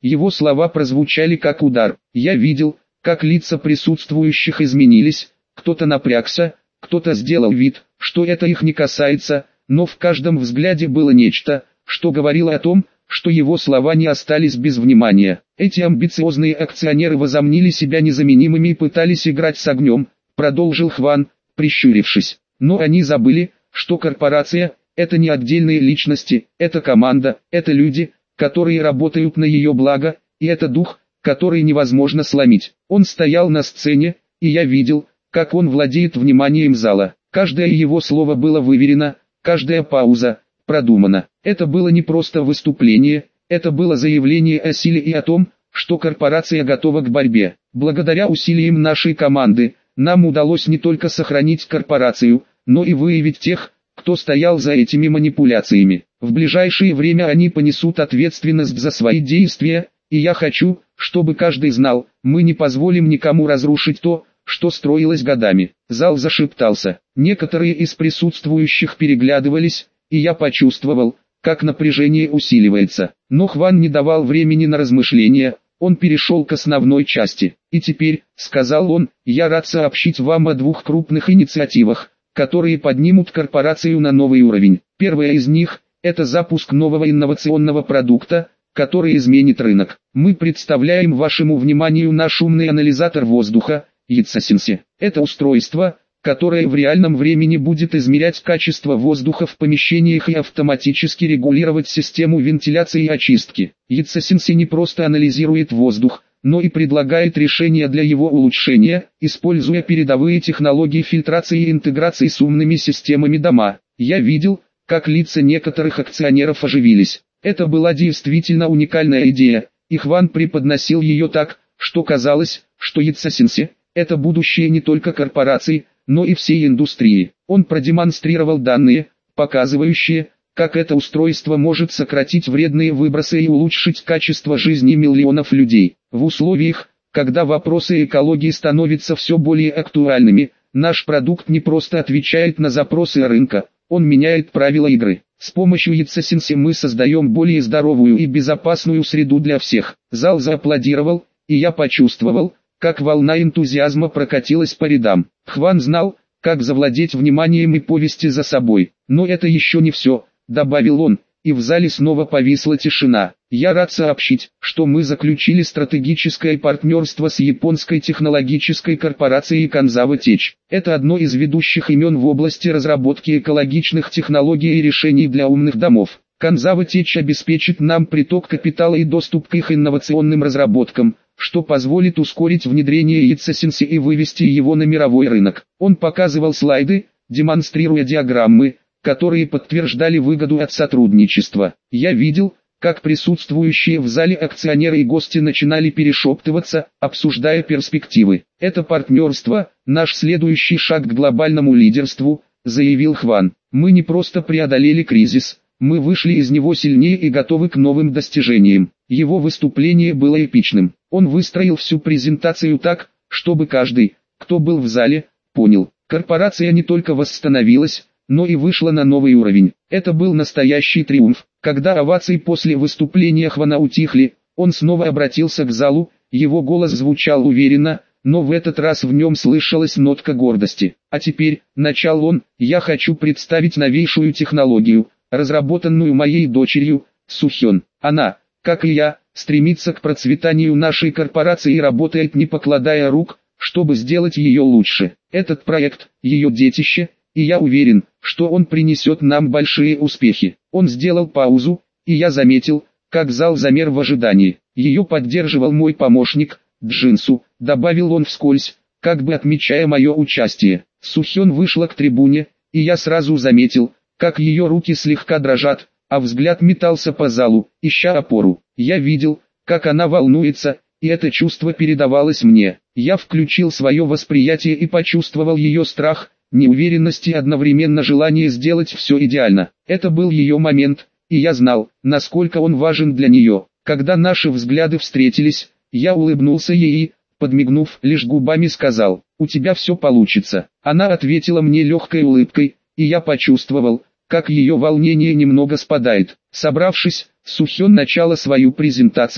Его слова прозвучали как удар. Я видел, как лица присутствующих изменились, кто-то напрягся, кто-то сделал вид, что это их не касается, но в каждом взгляде было нечто, что говорило о том, что его слова не остались без внимания. Эти амбициозные акционеры возомнили себя незаменимыми и пытались играть с огнем, продолжил Хван, прищурившись. Но они забыли, что корпорация – это не отдельные личности, это команда, это люди, которые работают на ее благо, и это дух, который невозможно сломить. Он стоял на сцене, и я видел, как он владеет вниманием зала. Каждое его слово было выверено, каждая пауза продумана. Это было не просто выступление, это было заявление о силе и о том, что корпорация готова к борьбе. Благодаря усилиям нашей команды, нам удалось не только сохранить корпорацию, но и выявить тех, кто стоял за этими манипуляциями. В ближайшее время они понесут ответственность за свои действия, и я хочу, чтобы каждый знал, мы не позволим никому разрушить то, что строилось годами. Зал зашептался. Некоторые из присутствующих переглядывались, и я почувствовал, как напряжение усиливается. Но Хван не давал времени на размышления, он перешел к основной части. И теперь, сказал он, я рад сообщить вам о двух крупных инициативах, которые поднимут корпорацию на новый уровень. Первая из них – это запуск нового инновационного продукта, который изменит рынок. Мы представляем вашему вниманию наш умный анализатор воздуха, Itsasynse. Это устройство, которое в реальном времени будет измерять качество воздуха в помещениях и автоматически регулировать систему вентиляции и очистки. Itsasynse не просто анализирует воздух, но и предлагает решения для его улучшения, используя передовые технологии фильтрации и интеграции с умными системами дома. Я видел, как лица некоторых акционеров оживились. Это была действительно уникальная идея, и Хван преподносил ее так, что казалось, что Itsasynse – это будущее не только корпораций, но и всей индустрии. Он продемонстрировал данные, показывающие, как это устройство может сократить вредные выбросы и улучшить качество жизни миллионов людей. В условиях, когда вопросы экологии становятся все более актуальными, наш продукт не просто отвечает на запросы рынка, он меняет правила игры. С помощью Itsasynse мы создаем более здоровую и безопасную среду для всех. Зал зааплодировал, и я почувствовал, как волна энтузиазма прокатилась по рядам. Хван знал, как завладеть вниманием и повести за собой. Но это еще не все, добавил он, и в зале снова повисла тишина. Я рад сообщить, что мы заключили стратегическое партнерство с японской технологической корпорацией Kanzawa Tech. Это одно из ведущих имен в области разработки экологичных технологий и решений для умных домов. Kanzawa Tech обеспечит нам приток капитала и доступ к их инновационным разработкам, что позволит ускорить внедрение Itsasynse и вывести его на мировой рынок. Он показывал слайды, демонстрируя диаграммы, которые подтверждали выгоду от сотрудничества. Я видел, как присутствующие в зале акционеры и гости начинали перешептываться, обсуждая перспективы. Это партнерство – наш следующий шаг к глобальному лидерству, заявил Хван. Мы не просто преодолели кризис, мы вышли из него сильнее и готовы к новым достижениям. Его выступление было эпичным. Он выстроил всю презентацию так, чтобы каждый, кто был в зале, понял. Корпорация не только восстановилась, но и вышла на новый уровень. Это был настоящий триумф. Когда овации после выступления Хвана утихли, он снова обратился к залу, его голос звучал уверенно, но в этот раз в нем слышалась нотка гордости. А теперь, начал он, я хочу представить новейшую технологию, разработанную моей дочерью, Сухён. Она, как и я, стремится к процветанию нашей корпорации и работает не покладая рук, чтобы сделать ее лучше. Этот проект, ее детище, и я уверен, что он принесет нам большие успехи. Он сделал паузу, и я заметил, как зал замер в ожидании. Ее поддерживал мой помощник, Джинсу, добавил он вскользь, как бы отмечая мое участие. Сухён вышла к трибуне, и я сразу заметил, как ее руки слегка дрожат, а взгляд метался по залу, ища опору. Я видел, как она волнуется, и это чувство передавалось мне. Я включил свое восприятие и почувствовал ее страх, неуверенность и одновременно желание сделать все идеально. Это был ее момент, и я знал, насколько он важен для нее. Когда наши взгляды встретились, я улыбнулся ей и, подмигнув, лишь губами сказал: «У тебя все получится». Она ответила мне легкой улыбкой, и я почувствовал, как ее волнение немного спадает. Собравшись, Сухён начала свою презентацию,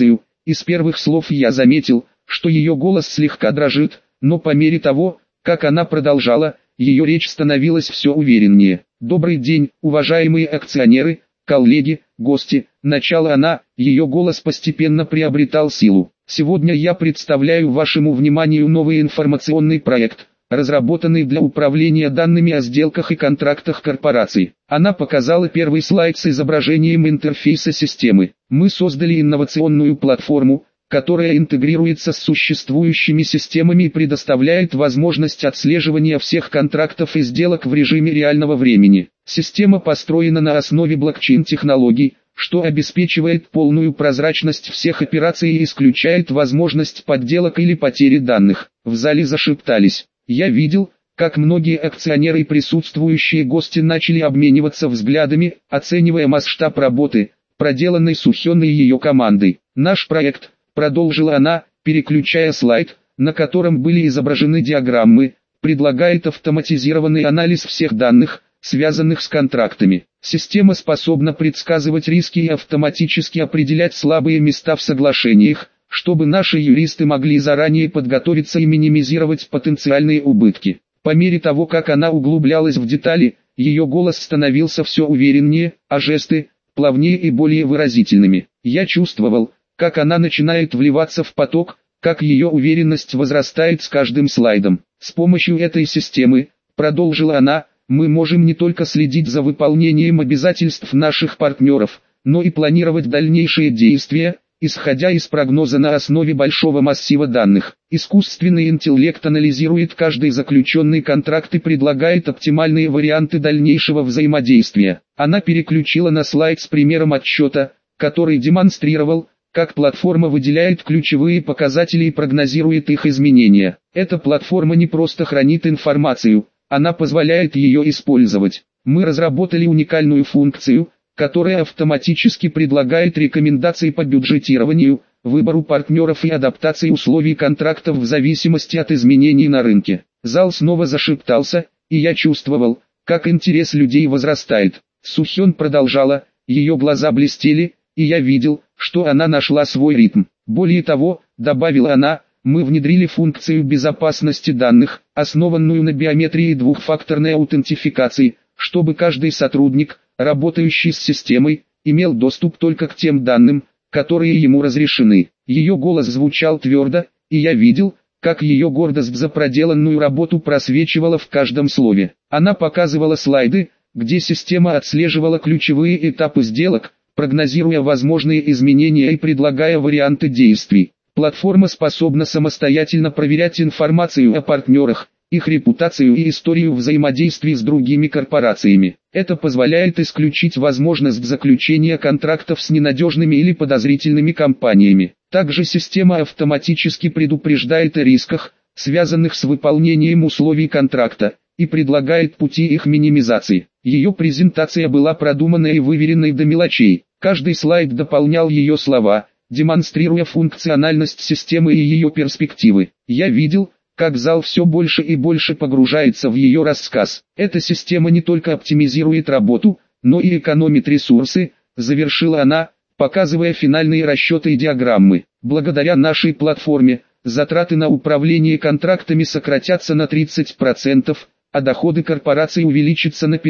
Из первых слов я заметил, что ее голос слегка дрожит, но по мере того, как она продолжала, ее речь становилась все увереннее. «Добрый день, уважаемые акционеры, коллеги, гости», начала она, ее голос постепенно приобретал силу. «Сегодня я представляю вашему вниманию новый информационный проект, разработанный для управления данными о сделках и контрактах корпораций». Она показала первый слайд с изображением интерфейса системы. «Мы создали инновационную платформу, которая интегрируется с существующими системами и предоставляет возможность отслеживания всех контрактов и сделок в режиме реального времени. Система построена на основе блокчейн-технологий, что обеспечивает полную прозрачность всех операций и исключает возможность подделок или потери данных». В зале зашептались. Я видел, как многие акционеры и присутствующие гости начали обмениваться взглядами, оценивая масштаб работы, проделанной Сухён и ее командой. «Наш проект», продолжила она, переключая слайд, на котором были изображены диаграммы, предлагает автоматизированный анализ всех данных, связанных с контрактами. Система способна предсказывать риски и автоматически определять слабые места в соглашениях, чтобы наши юристы могли заранее подготовиться и минимизировать потенциальные убытки. По мере того, как она углублялась в детали, ее голос становился все увереннее, а жесты – плавнее и более выразительными. Я чувствовал, как она начинает вливаться в поток, как ее уверенность возрастает с каждым слайдом. «С помощью этой системы», продолжила она, «мы можем не только следить за выполнением обязательств наших партнеров, но и планировать дальнейшие действия, исходя из прогноза на основе большого массива данных. Искусственный интеллект анализирует каждый заключенный контракт и предлагает оптимальные варианты дальнейшего взаимодействия». Она переключила на слайд с примером отчета, который демонстрировал, как платформа выделяет ключевые показатели и прогнозирует их изменения. Эта платформа не просто хранит информацию, она позволяет ее использовать. Мы разработали уникальную функцию, которая автоматически предлагает рекомендации по бюджетированию, выбору партнеров и адаптации условий контрактов в зависимости от изменений на рынке. Зал снова зашептался, и я чувствовал, как интерес людей возрастает. Сухён продолжала, ее глаза блестели, и я видел, что она нашла свой ритм. «Более того», добавила она, «мы внедрили функцию безопасности данных, основанную на биометрии и двухфакторной аутентификации, чтобы каждый сотрудник, работающий с системой, имел доступ только к тем данным, которые ему разрешены». Ее голос звучал твердо, и я видел, как ее гордость за проделанную работу просвечивала в каждом слове. Она показывала слайды, где система отслеживала ключевые этапы сделок, прогнозируя возможные изменения и предлагая варианты действий. Платформа способна самостоятельно проверять информацию о партнерах, их репутацию и историю взаимодействий с другими корпорациями. Это позволяет исключить возможность заключения контрактов с ненадежными или подозрительными компаниями. Также система автоматически предупреждает о рисках, связанных с выполнением условий контракта, и предлагает пути их минимизации. Ее презентация была продуманной и выверенной до мелочей. Каждый слайд дополнял ее слова, демонстрируя функциональность системы и ее перспективы. Я видел, как зал все больше и больше погружается в ее рассказ. Эта система не только оптимизирует работу, но и экономит ресурсы, завершила она, показывая финальные расчеты и диаграммы. Благодаря нашей платформе, затраты на управление контрактами сократятся на 30%, а доходы корпораций увеличатся на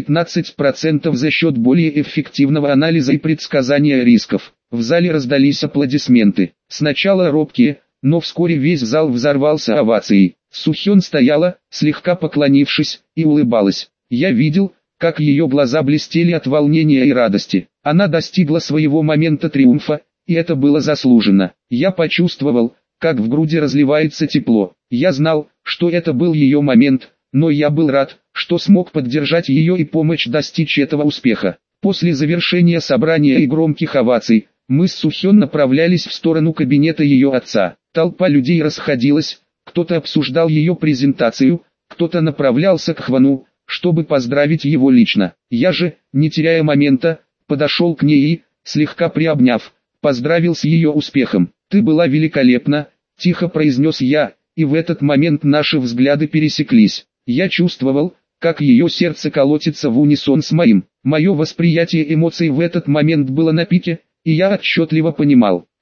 15% за счет более эффективного анализа и предсказания рисков. В зале раздались аплодисменты. Сначала робкие, но вскоре весь зал взорвался овацией. Сухён стояла, слегка поклонившись, и улыбалась. Я видел, как ее глаза блестели от волнения и радости. Она достигла своего момента триумфа, и это было заслуженно. Я почувствовал, как в груди разливается тепло. Я знал, что это был ее момент, но я был рад, что смог поддержать ее и помочь достичь этого успеха. После завершения собрания и громких оваций, мы с Сухён направлялись в сторону кабинета ее отца. Толпа людей расходилась, кто-то обсуждал ее презентацию, кто-то направлялся к Хвану, чтобы поздравить его лично. Я же, не теряя момента, подошел к ней и, слегка приобняв, поздравил с ее успехом. «Ты была великолепна», – тихо произнес я, и в этот момент наши взгляды пересеклись. Я чувствовал, как ее сердце колотится в унисон с моим. Мое восприятие эмоций в этот момент было на пике, и я отчетливо понимал,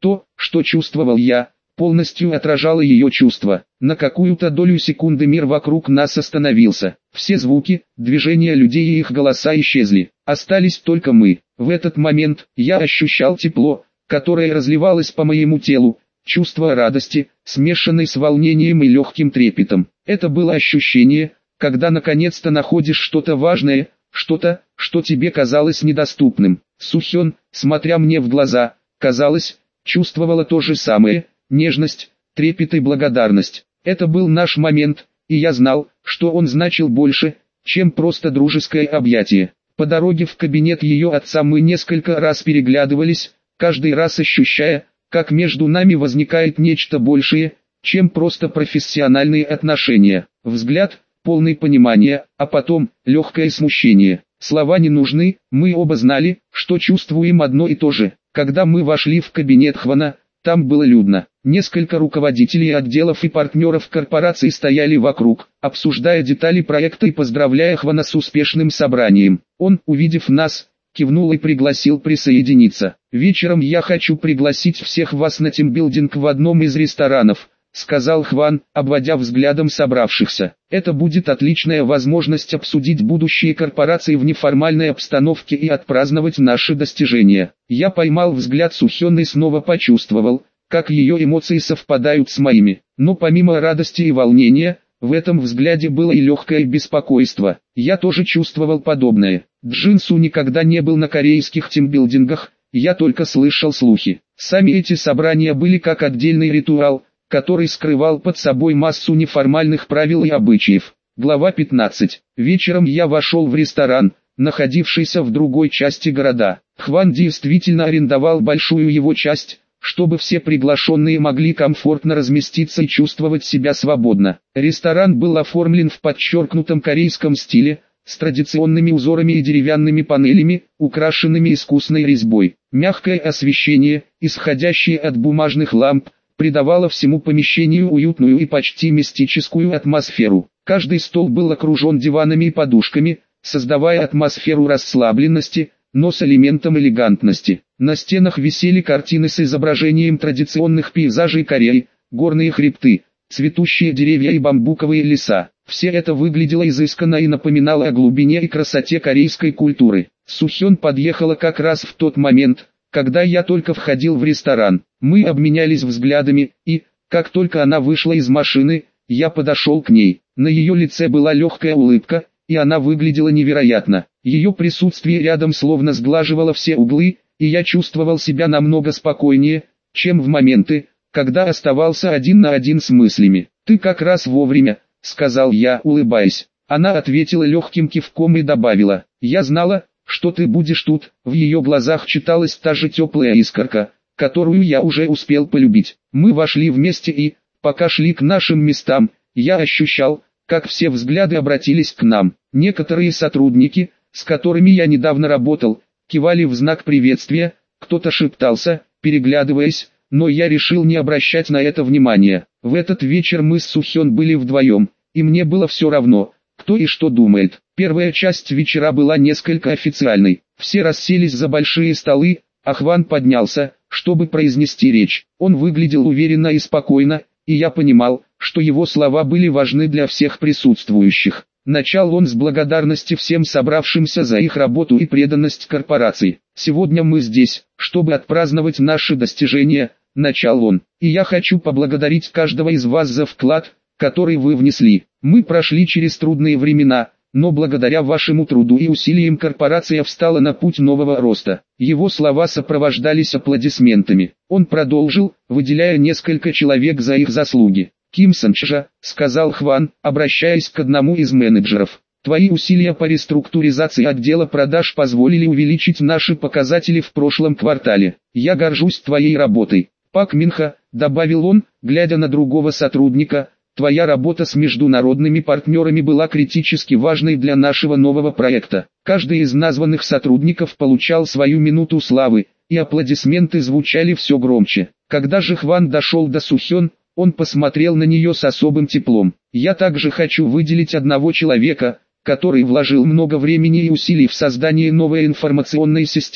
То, что чувствовал я, полностью отражало ее чувства. На какую-то долю секунды мир вокруг нас остановился. Все звуки, движения людей и их голоса исчезли. Остались только мы. В этот момент я ощущал тепло, которое разливалось по моему телу, чувство радости, смешанное с волнением и легким трепетом. Это было ощущение, когда наконец-то находишь что-то важное, что-то, что тебе казалось недоступным. Сухён, смотря мне в глаза, казалось, чувствовала то же самое, нежность, трепет и благодарность. Это был наш момент, и я знал, что он значил больше, чем просто дружеское объятие. По дороге в кабинет ее отца мы несколько раз переглядывались, каждый раз ощущая, как между нами возникает нечто большее, чем просто профессиональные отношения. Взгляд, полный понимания, а потом легкое смущение. Слова не нужны, мы оба знали, что чувствуем одно и то же. Когда мы вошли в кабинет Хвана, там было людно. Несколько руководителей отделов и партнеров корпорации стояли вокруг, обсуждая детали проекта и поздравляя Хвана с успешным собранием. Он, увидев нас, кивнул и пригласил присоединиться. «Вечером я хочу пригласить всех вас на тимбилдинг в одном из ресторанов», сказал Хван, обводя взглядом собравшихся. «Это будет отличная возможность обсудить будущее корпорации в неформальной обстановке и отпраздновать наши достижения». Я поймал взгляд Сухён и снова почувствовал, как ее эмоции совпадают с моими. Но помимо радости и волнения, в этом взгляде было и легкое беспокойство. Я тоже чувствовал подобное. Джинсу никогда не был на корейских тимбилдингах, я только слышал слухи. Сами эти собрания были как отдельный ритуал, который скрывал под собой массу неформальных правил и обычаев. Глава 15. Вечером я вошел в ресторан, находившийся в другой части города. Хван действительно арендовал большую его часть, чтобы все приглашенные могли комфортно разместиться и чувствовать себя свободно. Ресторан был оформлен в подчеркнутом корейском стиле, с традиционными узорами и деревянными панелями, украшенными искусной резьбой. Мягкое освещение, исходящее от бумажных ламп, придавало всему помещению уютную и почти мистическую атмосферу. Каждый стол был окружен диванами и подушками, создавая атмосферу расслабленности, но с элементом элегантности. На стенах висели картины с изображением традиционных пейзажей Кореи, горные хребты, цветущие деревья и бамбуковые леса. Все это выглядело изысканно и напоминало о глубине и красоте корейской культуры. Сухён подъехала как раз в тот момент, когда я только входил в ресторан. Мы обменялись взглядами, и, как только она вышла из машины, я подошел к ней. На ее лице была легкая улыбка, и она выглядела невероятно. Ее присутствие рядом словно сглаживало все углы, и я чувствовал себя намного спокойнее, чем в моменты, когда оставался один на один с мыслями. «Ты как раз вовремя», — сказал я, улыбаясь. Она ответила легким кивком и добавила: «Я знала, что ты будешь тут». В ее глазах читалась та же теплая искорка, которую я уже успел полюбить. Мы вошли вместе и, пока шли к нашим местам, я ощущал, как все взгляды обратились к нам. Некоторые сотрудники, с которыми я недавно работал, кивали в знак приветствия, кто-то шептался, переглядываясь, но я решил не обращать на это внимания. В этот вечер мы с Сухён были вдвоем, и мне было все равно, кто и что думает. Первая часть вечера была несколько официальной. Все расселись за большие столы, а Хван поднялся, чтобы произнести речь. Он выглядел уверенно и спокойно, и я понимал, что его слова были важны для всех присутствующих. Начал он с благодарности всем собравшимся за их работу и преданность корпорации. «Сегодня мы здесь, чтобы отпраздновать наши достижения», — начал он. «И я хочу поблагодарить каждого из вас за вклад, который вы внесли. Мы прошли через трудные времена, но благодаря вашему труду и усилиям корпорация встала на путь нового роста». Его слова сопровождались аплодисментами. Он продолжил, выделяя несколько человек за их заслуги. «Ким Санчжа», — сказал Хван, обращаясь к одному из менеджеров, «твои усилия по реструктуризации отдела продаж позволили увеличить наши показатели в прошлом квартале. Я горжусь твоей работой». Пак Минха, добавил он, глядя на другого сотрудника, «твоя работа с международными партнерами была критически важной для нашего нового проекта». Каждый из названных сотрудников получал свою минуту славы, и аплодисменты звучали все громче. Когда же Хван дошел до Сухён, он посмотрел на нее с особым теплом. «Я также хочу выделить одного человека, который вложил много времени и усилий в создание новой информационной системы»,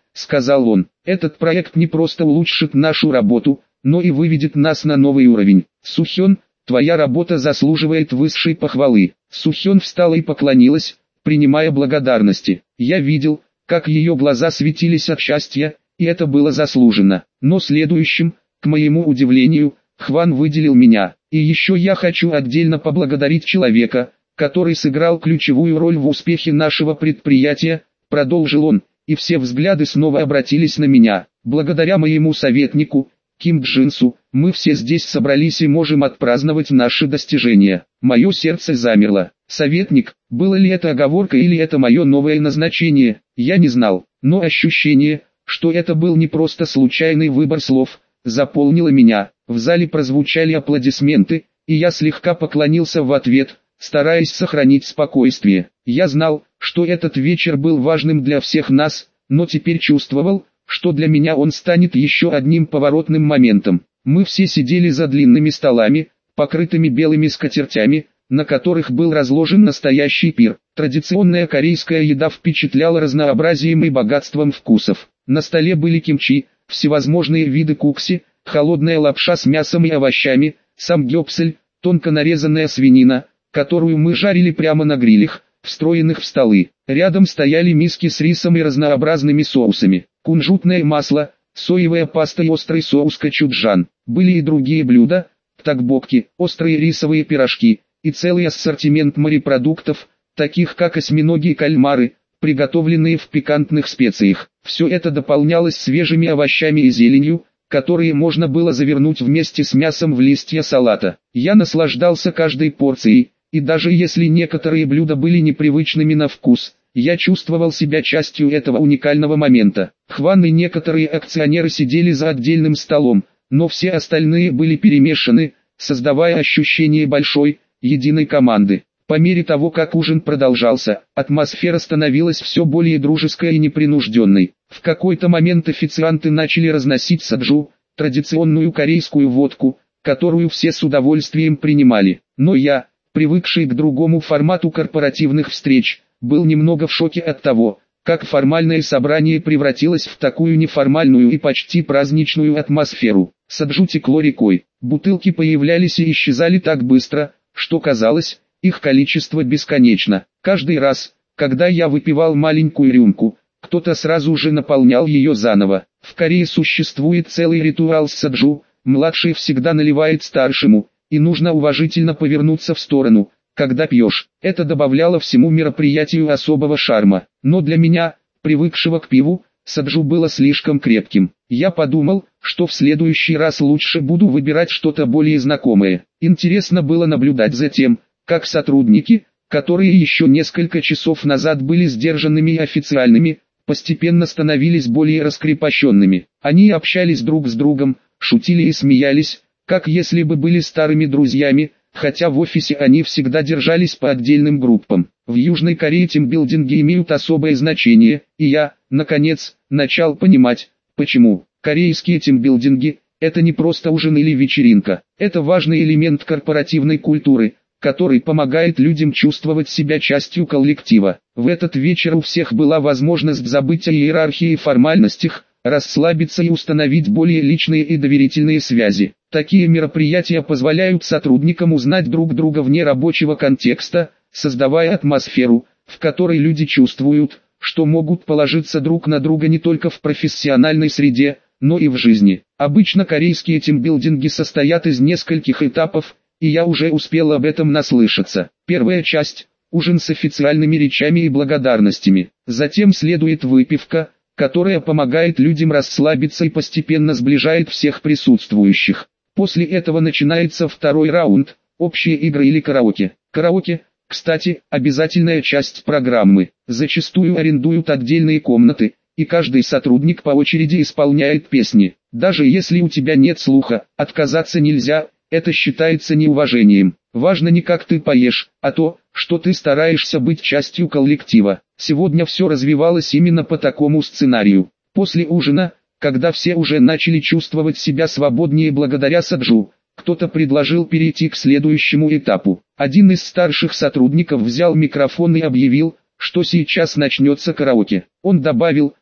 сказал он. Этот проект не просто улучшит нашу работу, но и выведет нас на новый уровень. Сухён, твоя работа заслуживает высшей похвалы. Сухён встала и поклонилась, принимая благодарности. Я видел, как ее глаза светились от счастья, и это было заслуженно. Но следующим, к моему удивлению, Хван выделил меня. И еще я хочу отдельно поблагодарить человека, который сыграл ключевую роль в успехе нашего предприятия, продолжил он, и все взгляды снова обратились на меня. Благодаря моему советнику, Ким Джинсу, мы все здесь собрались и можем отпраздновать наши достижения. Мое сердце замерло. Советник, было ли это оговорка или это мое новое назначение, я не знал, но ощущение, что это был не просто случайный выбор слов, заполнило меня. В зале прозвучали аплодисменты, и я слегка поклонился в ответ, стараясь сохранить спокойствие. Я знал, что этот вечер был важным для всех нас, но теперь чувствовал, что для меня он станет еще одним поворотным моментом. Мы все сидели за длинными столами, покрытыми белыми скатертями, на которых был разложен настоящий пир. Традиционная корейская еда впечатляла разнообразием и богатством вкусов. На столе были кимчи, всевозможные виды кукси, холодная лапша с мясом и овощами, самгёпсэль, тонко нарезанная свинина, которую мы жарили прямо на грилях, встроенных в столы. Рядом стояли миски с рисом и разнообразными соусами, кунжутное масло, соевая паста и острый соус кочуджан. Были и другие блюда, токбокки, острые рисовые пирожки, и целый ассортимент морепродуктов, таких как осьминоги и кальмары, приготовленные в пикантных специях. Все это дополнялось свежими овощами и зеленью, которые можно было завернуть вместе с мясом в листья салата. Я наслаждался каждой порцией, и даже если некоторые блюда были непривычными на вкус, я чувствовал себя частью этого уникального момента. Хван и некоторые акционеры сидели за отдельным столом, но все остальные были перемешаны, создавая ощущение большой, единой команды. По мере того, как ужин продолжался, атмосфера становилась все более дружеской и непринужденной. В какой-то момент официанты начали разносить саджу, традиционную корейскую водку, которую все с удовольствием принимали. Но я, привыкший к другому формату корпоративных встреч, был немного в шоке от того, как формальное собрание превратилось в такую неформальную и почти праздничную атмосферу. Саджу текло рекой, бутылки появлялись и исчезали так быстро, что казалось, их количество бесконечно. Каждый раз, когда я выпивал маленькую рюмку, кто-то сразу же наполнял ее заново. В Корее существует целый ритуал с саджу, младший всегда наливает старшему, и нужно уважительно повернуться в сторону, когда пьешь. Это добавляло всему мероприятию особого шарма. Но для меня, привыкшего к пиву, саджу было слишком крепким. Я подумал, что в следующий раз лучше буду выбирать что-то более знакомое. Интересно было наблюдать за тем, как сотрудники, которые еще несколько часов назад были сдержанными и официальными, постепенно становились более раскрепощенными. Они общались друг с другом, шутили и смеялись, как если бы были старыми друзьями, хотя в офисе они всегда держались по отдельным группам. В Южной Корее тимбилдинги имеют особое значение, и я, наконец, начал понимать, почему. Корейские тимбилдинги – это не просто ужин или вечеринка, это важный элемент корпоративной культуры, который помогает людям чувствовать себя частью коллектива. В этот вечер у всех была возможность забыть о иерархии и формальностях, расслабиться и установить более личные и доверительные связи. Такие мероприятия позволяют сотрудникам узнать друг друга вне рабочего контекста, создавая атмосферу, в которой люди чувствуют, что могут положиться друг на друга не только в профессиональной среде, но и в жизни. Обычно корейские тимбилдинги состоят из нескольких этапов, и я уже успел об этом наслышаться. Первая часть – ужин с официальными речами и благодарностями. Затем следует выпивка, которая помогает людям расслабиться и постепенно сближает всех присутствующих. После этого начинается второй раунд – общие игры или караоке. Караоке, кстати, обязательная часть программы. Зачастую арендуют отдельные комнаты, и каждый сотрудник по очереди исполняет песни. Даже если у тебя нет слуха, отказаться нельзя. Это считается неуважением. Важно не как ты поешь, а то, что ты стараешься быть частью коллектива. Сегодня все развивалось именно по такому сценарию. После ужина, когда все уже начали чувствовать себя свободнее благодаря саджу, кто-то предложил перейти к следующему этапу. Один из старших сотрудников взял микрофон и объявил, что сейчас начнется караоке. Он добавил,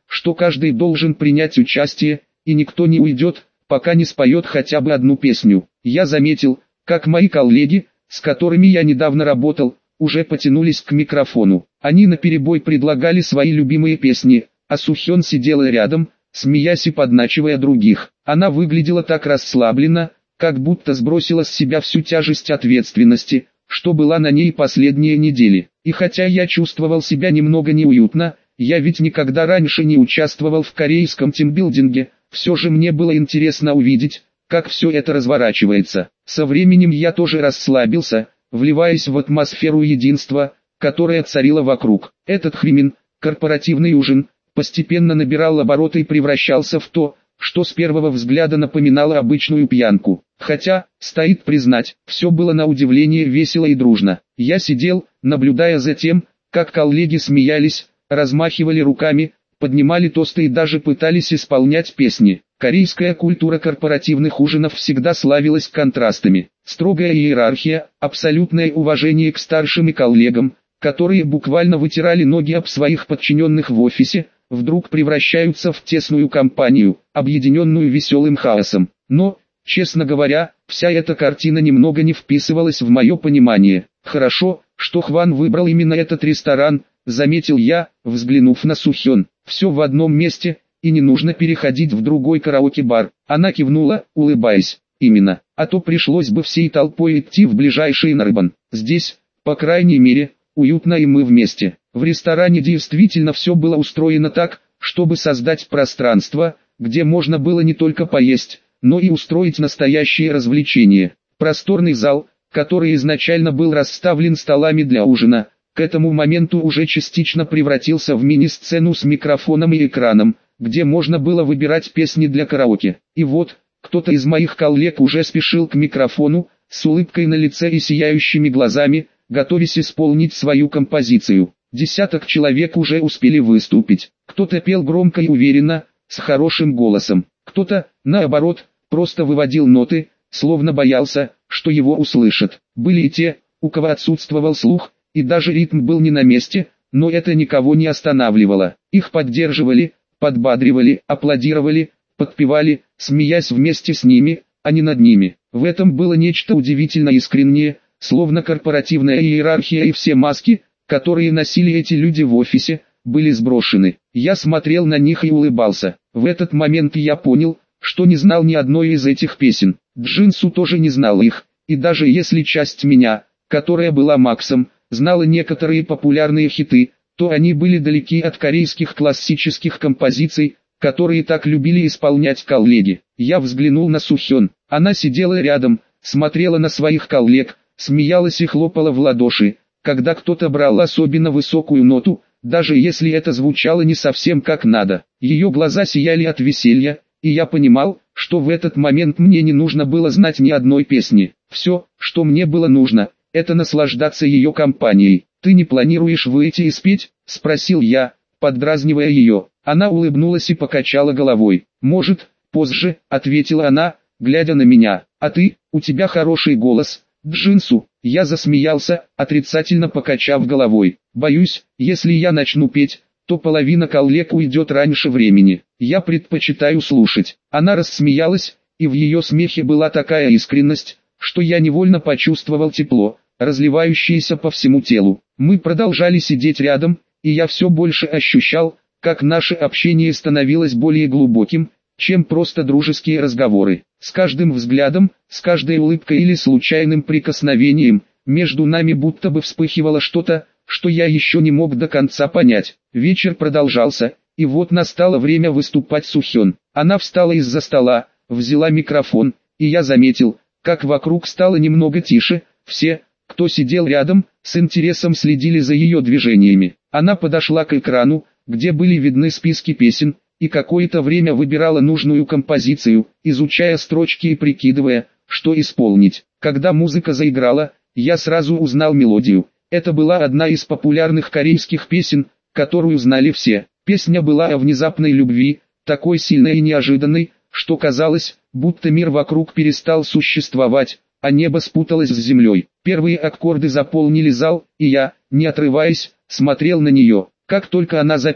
что каждый должен принять участие, и никто не уйдет, пока не споет хотя бы одну песню. Я заметил, как мои коллеги, с которыми я недавно работал, уже потянулись к микрофону. Они наперебой предлагали свои любимые песни, а Сухён сидела рядом, смеясь и подначивая других. Она выглядела так расслабленно, как будто сбросила с себя всю тяжесть ответственности, что была на ней последние недели. И хотя я чувствовал себя немного неуютно, я ведь никогда раньше не участвовал в корейском тимбилдинге, все же мне было интересно увидеть, как все это разворачивается. Со временем я тоже расслабился, вливаясь в атмосферу единства, которая царила вокруг. Этот хремен, корпоративный ужин, постепенно набирал обороты и превращался в то, что с первого взгляда напоминало обычную пьянку. Хотя, стоит признать, все было на удивление весело и дружно. Я сидел, наблюдая за тем, как коллеги смеялись, размахивали руками, поднимали тосты и даже пытались исполнять песни. Корейская культура корпоративных ужинов всегда славилась контрастами. Строгая иерархия, абсолютное уважение к старшим и коллегам, которые буквально вытирали ноги об своих подчиненных в офисе, вдруг превращаются в тесную компанию, объединенную веселым хаосом. Но, честно говоря, вся эта картина немного не вписывалась в мое понимание. Хорошо, что Хван выбрал именно этот ресторан, заметил я, взглянув на Сухён. Все в одном месте, и не нужно переходить в другой караоке-бар. Она кивнула, улыбаясь. Именно, а то пришлось бы всей толпой идти в ближайший Нарбан. Здесь, по крайней мере, уютно и мы вместе. В ресторане действительно все было устроено так, чтобы создать пространство, где можно было не только поесть, но и устроить настоящее развлечение. Просторный зал, который изначально был расставлен столами для ужина, к этому моменту уже частично превратился в мини-сцену с микрофоном и экраном, где можно было выбирать песни для караоке. И вот, кто-то из моих коллег уже спешил к микрофону, с улыбкой на лице и сияющими глазами, готовясь исполнить свою композицию. Десяток человек уже успели выступить. Кто-то пел громко и уверенно, с хорошим голосом. Кто-то, наоборот, просто выводил ноты, словно боялся, что его услышат. Были и те, у кого отсутствовал слух, и даже ритм был не на месте, но это никого не останавливало. Их поддерживали, подбадривали, аплодировали, подпевали, смеясь вместе с ними, а не над ними. В этом было нечто удивительно искреннее, словно корпоративная иерархия и все маски, которые носили эти люди в офисе, были сброшены. Я смотрел на них и улыбался. В этот момент я понял, что не знал ни одной из этих песен. Джинсу тоже не знал их, и даже если часть меня, которая была Максом, знала некоторые популярные хиты, то они были далеки от корейских классических композиций, которые так любили исполнять коллеги. Я взглянул на Сухён. Она сидела рядом, смотрела на своих коллег, смеялась и хлопала в ладоши, когда кто-то брал особенно высокую ноту, даже если это звучало не совсем как надо. Ее глаза сияли от веселья, и я понимал, что в этот момент мне не нужно было знать ни одной песни. Все, что мне было нужно, это наслаждаться ее компанией. «Ты не планируешь выйти и спеть?» – спросил я, поддразнивая ее. Она улыбнулась и покачала головой. «Может, позже», – ответила она, глядя на меня. «А ты, у тебя хороший голос, Джинсу». Я засмеялся, отрицательно покачав головой. «Боюсь, если я начну петь, то половина коллег уйдет раньше времени. Я предпочитаю слушать». Она рассмеялась, и в ее смехе была такая искренность, что я невольно почувствовал тепло, разливающееся по всему телу. Мы продолжали сидеть рядом, и я все больше ощущал, как наше общение становилось более глубоким, чем просто дружеские разговоры. С каждым взглядом, с каждой улыбкой или случайным прикосновением, между нами будто бы вспыхивало что-то, что я еще не мог до конца понять. Вечер продолжался, и вот настало время выступать Сухён. Она встала из-за стола, взяла микрофон, и я заметил, как вокруг стало немного тише. Все, кто сидел рядом, с интересом следили за ее движениями. Она подошла к экрану, где были видны списки песен, и какое-то время выбирала нужную композицию, изучая строчки и прикидывая, что исполнить. Когда музыка заиграла, я сразу узнал мелодию. Это была одна из популярных корейских песен, которую знали все. Песня была о внезапной любви, такой сильной и неожиданной, что казалось, будто мир вокруг перестал существовать, а небо спуталось с землей. Первые аккорды заполнили зал, и я, не отрываясь, смотрел на нее. Как только она запела,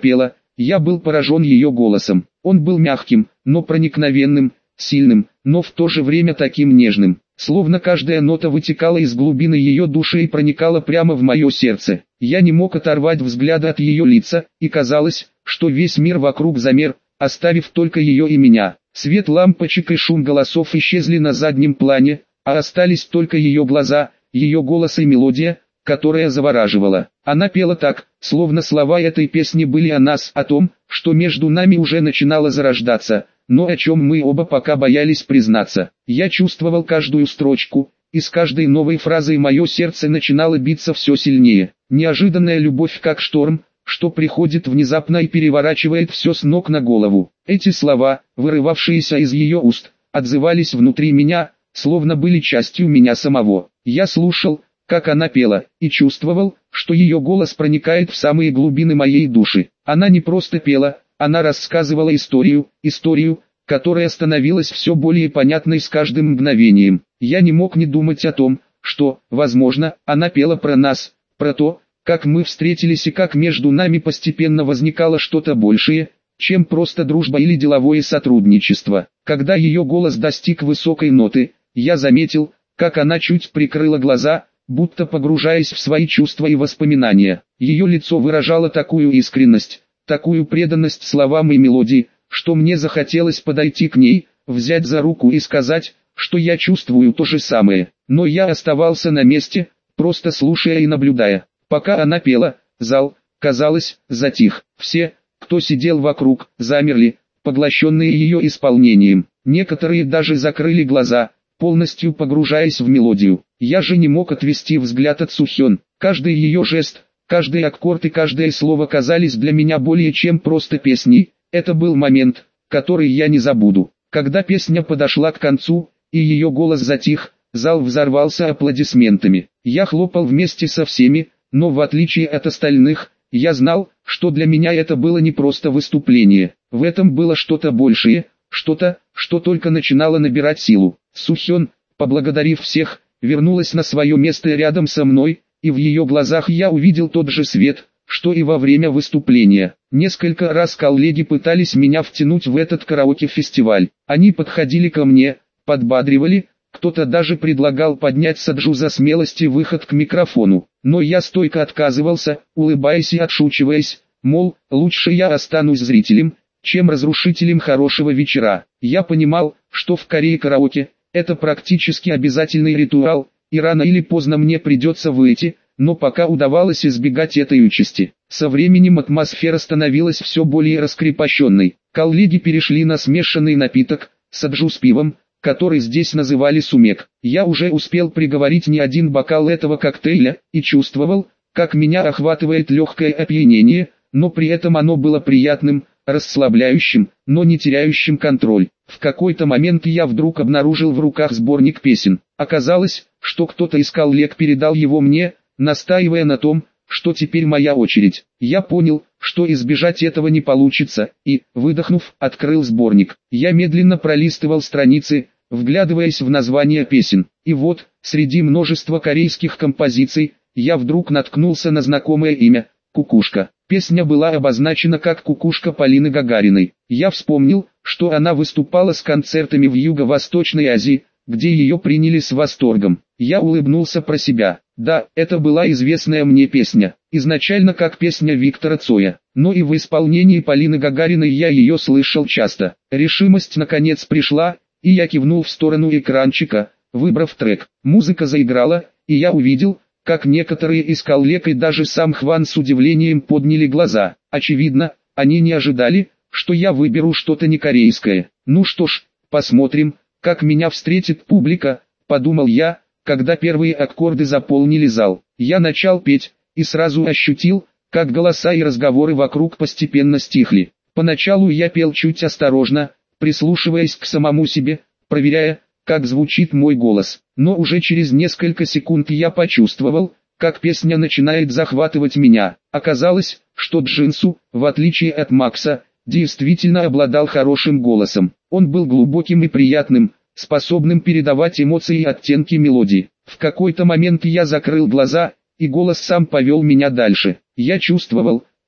Я был поражен ее голосом. Он был мягким, но проникновенным, сильным, но в то же время таким нежным. Словно каждая нота вытекала из глубины ее души и проникала прямо в мое сердце. Я не мог оторвать взгляда от ее лица, и казалось, что весь мир вокруг замер, оставив только ее и меня. Свет лампочек и шум голосов исчезли на заднем плане, а остались только ее глаза, ее голос и мелодия, которая завораживала. Она пела так, словно слова этой песни были о нас, о том, что между нами уже начинало зарождаться, но о чем мы оба пока боялись признаться. Я чувствовал каждую строчку, и с каждой новой фразой мое сердце начинало биться все сильнее. Неожиданная любовь как шторм, что приходит внезапно и переворачивает все с ног на голову. Эти слова, вырывавшиеся из ее уст, отзывались внутри меня, словно были частью меня самого. Я слушал, как она пела, и чувствовал, что ее голос проникает в самые глубины моей души. Она не просто пела, она рассказывала историю, которая становилась все более понятной с каждым мгновением. Я не мог не думать о том, что, возможно, она пела про нас, про то, как мы встретились и как между нами постепенно возникало что-то большее, чем просто дружба или деловое сотрудничество. Когда ее голос достиг высокой ноты, я заметил, как она чуть прикрыла глаза, будто погружаясь в свои чувства и воспоминания. Ее лицо выражало такую искренность, такую преданность словам и мелодии, что мне захотелось подойти к ней, взять за руку и сказать, что я чувствую то же самое. Но я оставался на месте, просто слушая и наблюдая. Пока она пела, зал, казалось, затих. Все, кто сидел вокруг, замерли, поглощенные ее исполнением. Некоторые даже закрыли глаза, полностью погружаясь в мелодию. Я же не мог отвести взгляд от Сухён. Каждый ее жест, каждый аккорд и каждое слово казались для меня более чем просто песней. Это был момент, который я не забуду. Когда песня подошла к концу, и ее голос затих, зал взорвался аплодисментами. Я хлопал вместе со всеми, но в отличие от остальных, я знал, что для меня это было не просто выступление. В этом было что-то большее, что-то, что только начинало набирать силу. Сухён, поблагодарив всех, вернулась на свое место рядом со мной, и в ее глазах я увидел тот же свет, что и во время выступления. Несколько раз коллеги пытались меня втянуть в этот караоке-фестиваль. Они подходили ко мне, подбадривали, кто-то даже предлагал поднять Саджу за смелость и выход к микрофону. Но я стойко отказывался, улыбаясь и отшучиваясь, мол, лучше я останусь зрителем, чем разрушителем хорошего вечера. Я понимал, что в Корее караоке – это практически обязательный ритуал, и рано или поздно мне придется выйти, но пока удавалось избегать этой участи. Со временем атмосфера становилась все более раскрепощенной. Коллеги перешли на смешанный напиток, саджу с пивом, который здесь называли сумек. Я уже успел приговорить не один бокал этого коктейля, и чувствовал, как меня охватывает легкое опьянение, но при этом оно было приятным, расслабляющим, но не теряющим контроль. В какой-то момент я вдруг обнаружил в руках сборник песен. Оказалось, что кто-то из коллег передал его мне, настаивая на том, что теперь моя очередь. Я понял, что избежать этого не получится, и, выдохнув, открыл сборник. Я медленно пролистывал страницы, вглядываясь в названия песен. И вот, среди множества корейских композиций, я вдруг наткнулся на знакомое имя – «Кукушка». Песня была обозначена как «Кукушка» Полины Гагариной. Я вспомнил, что она выступала с концертами в Юго-Восточной Азии, где ее приняли с восторгом. Я улыбнулся про себя. Да, это была известная мне песня, изначально как песня Виктора Цоя, но и в исполнении Полины Гагариной я ее слышал часто. Решимость наконец пришла, и я кивнул в сторону экранчика, выбрав трек. Музыка заиграла, и я увидел, как некоторые из коллег и даже сам Хван с удивлением подняли глаза. Очевидно, они не ожидали, что я выберу что-то некорейское. Ну что ж, посмотрим, как меня встретит публика, подумал я, когда первые аккорды заполнили зал. Я начал петь, и сразу ощутил, как голоса и разговоры вокруг постепенно стихли. Поначалу я пел чуть осторожно, прислушиваясь к самому себе, проверяя, как звучит мой голос. Но уже через несколько секунд я почувствовал, как песня начинает захватывать меня. Оказалось, что Джинсу, в отличие от Макса, действительно обладал хорошим голосом. Он был глубоким и приятным, способным передавать эмоции и оттенки мелодии. В какой-то момент я закрыл глаза, и голос сам повел меня дальше. Я чувствовал,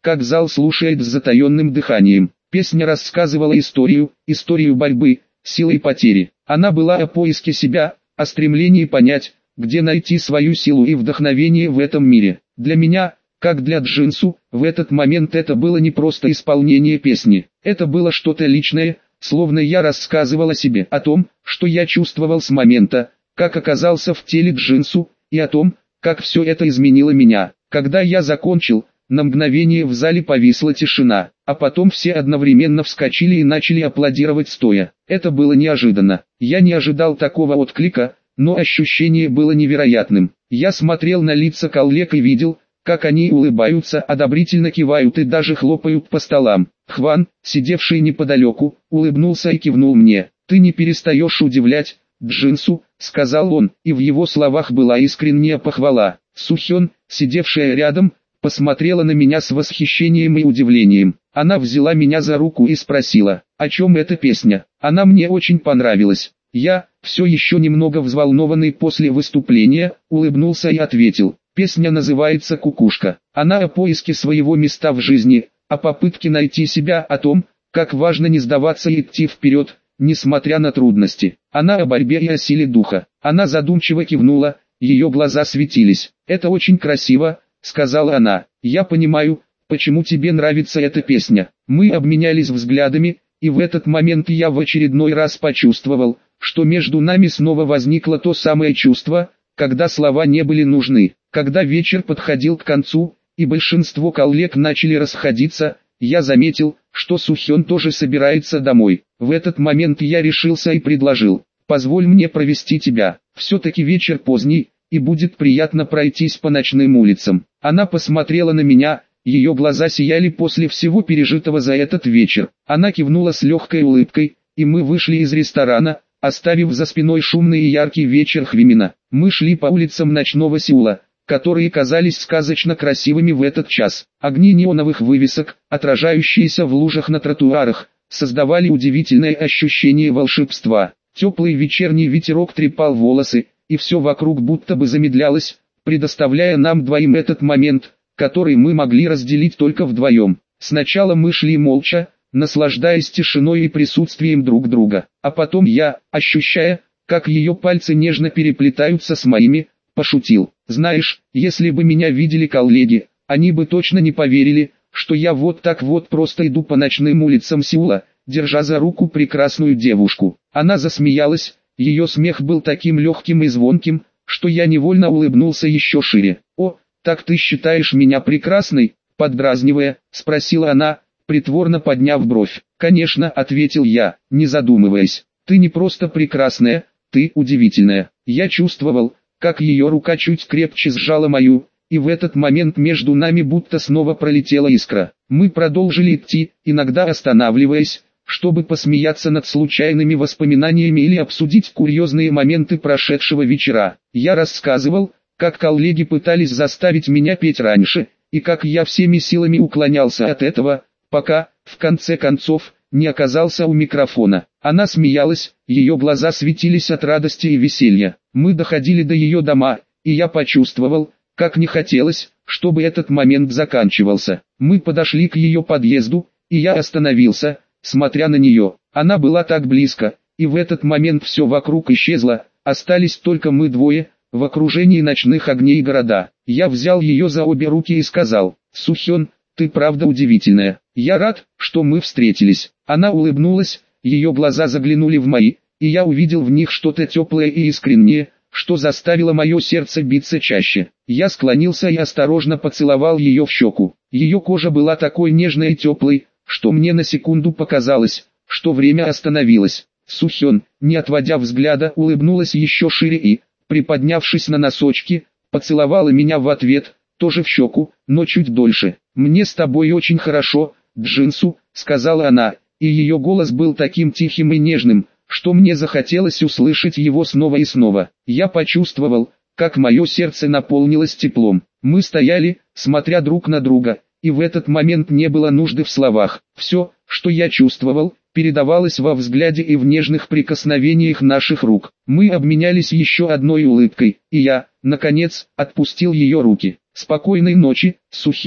как зал слушает с затаенным дыханием. Песня рассказывала историю борьбы, силы и потери. Она была о поиске себя, о стремлении понять, где найти свою силу и вдохновение в этом мире. Для меня, как для Джинсу, в этот момент это было не просто исполнение песни. Это было что-то личное, словно я рассказывал о себе, о том, что я чувствовал с момента, как оказался в теле Джинсу, и о том, как все это изменило меня. Когда я закончил, на мгновение в зале повисла тишина, а потом все одновременно вскочили и начали аплодировать стоя. Это было неожиданно. Я не ожидал такого отклика, но ощущение было невероятным. Я смотрел на лица коллег и видел, как они улыбаются, одобрительно кивают и даже хлопают по столам. Хван, сидевший неподалеку, улыбнулся и кивнул мне. «Ты не перестаешь удивлять, Джинсу», — сказал он, и в его словах была искренняя похвала. Сухён, сидевшая рядом, посмотрела на меня с восхищением и удивлением. Она взяла меня за руку и спросила, о чем эта песня. Она мне очень понравилась. Я, все еще немного взволнованный после выступления, улыбнулся и ответил. Песня называется «Кукушка». Она о поиске своего места в жизни, о попытке найти себя, о том, как важно не сдаваться и идти вперед, несмотря на трудности. Она о борьбе и о силе духа. Она задумчиво кивнула, ее глаза светились. «Это очень красиво», — сказала она. «Я понимаю, почему тебе нравится эта песня». Мы обменялись взглядами, и в этот момент я в очередной раз почувствовал, что между нами снова возникло то самое чувство, когда слова не были нужны. Когда вечер подходил к концу, и большинство коллег начали расходиться, я заметил, что Сухён тоже собирается домой. В этот момент я решился и предложил: «Позволь мне провести тебя. Все-таки вечер поздний, и будет приятно пройтись по ночным улицам». Она посмотрела на меня, ее глаза сияли после всего пережитого за этот вечер. Она кивнула с легкой улыбкой, и мы вышли из ресторана, оставив за спиной шумный и яркий вечер Хвимина. Мы шли по улицам ночного Сеула, которые казались сказочно красивыми в этот час. Огни неоновых вывесок, отражающиеся в лужах на тротуарах, создавали удивительное ощущение волшебства. Теплый вечерний ветерок трепал волосы, и все вокруг будто бы замедлялось, предоставляя нам двоим этот момент, который мы могли разделить только вдвоем. Сначала мы шли молча, наслаждаясь тишиной и присутствием друг друга, а потом я, ощущая, как ее пальцы нежно переплетаются с моими, пошутил: «Знаешь, если бы меня видели коллеги, они бы точно не поверили, что я вот так вот просто иду по ночным улицам Сеула, держа за руку прекрасную девушку». Она засмеялась, ее смех был таким легким и звонким, что я невольно улыбнулся еще шире. «О, так ты считаешь меня прекрасной?» — поддразнивая, спросила она, притворно подняв бровь. «Конечно», — ответил я, не задумываясь. «Ты не просто прекрасная, ты удивительная». Я чувствовал, как ее рука чуть крепче сжала мою, и в этот момент между нами будто снова пролетела искра. Мы продолжили идти, иногда останавливаясь, чтобы посмеяться над случайными воспоминаниями или обсудить курьезные моменты прошедшего вечера. Я рассказывал, как коллеги пытались заставить меня петь раньше, и как я всеми силами уклонялся от этого, пока, в конце концов, не оказался у микрофона. Она смеялась, ее глаза светились от радости и веселья. Мы доходили до ее дома, и я почувствовал, как не хотелось, чтобы этот момент заканчивался. Мы подошли к ее подъезду, и я остановился, смотря на нее. Она была так близко, и в этот момент все вокруг исчезло, остались только мы двое, в окружении ночных огней города. Я взял ее за обе руки и сказал: «Сухён, ты правда удивительная. Я рад, что мы встретились». Она улыбнулась, ее глаза заглянули в мои, и я увидел в них что-то теплое и искреннее, что заставило мое сердце биться чаще. Я склонился и осторожно поцеловал ее в щеку. Ее кожа была такой нежной и теплой, что мне на секунду показалось, что время остановилось. Сухён, не отводя взгляда, улыбнулась еще шире и, приподнявшись на носочки, поцеловала меня в ответ, тоже в щеку, но чуть дольше. «Мне с тобой очень хорошо, Джинсу», — сказала она, и ее голос был таким тихим и нежным, что мне захотелось услышать его снова и снова. Я почувствовал, как мое сердце наполнилось теплом. Мы стояли, смотря друг на друга, и в этот момент не было нужды в словах. Все, что я чувствовал, передавалось во взгляде и в нежных прикосновениях наших рук. Мы обменялись еще одной улыбкой, и я, наконец, отпустил ее руки. «Спокойной ночи, Сухён»,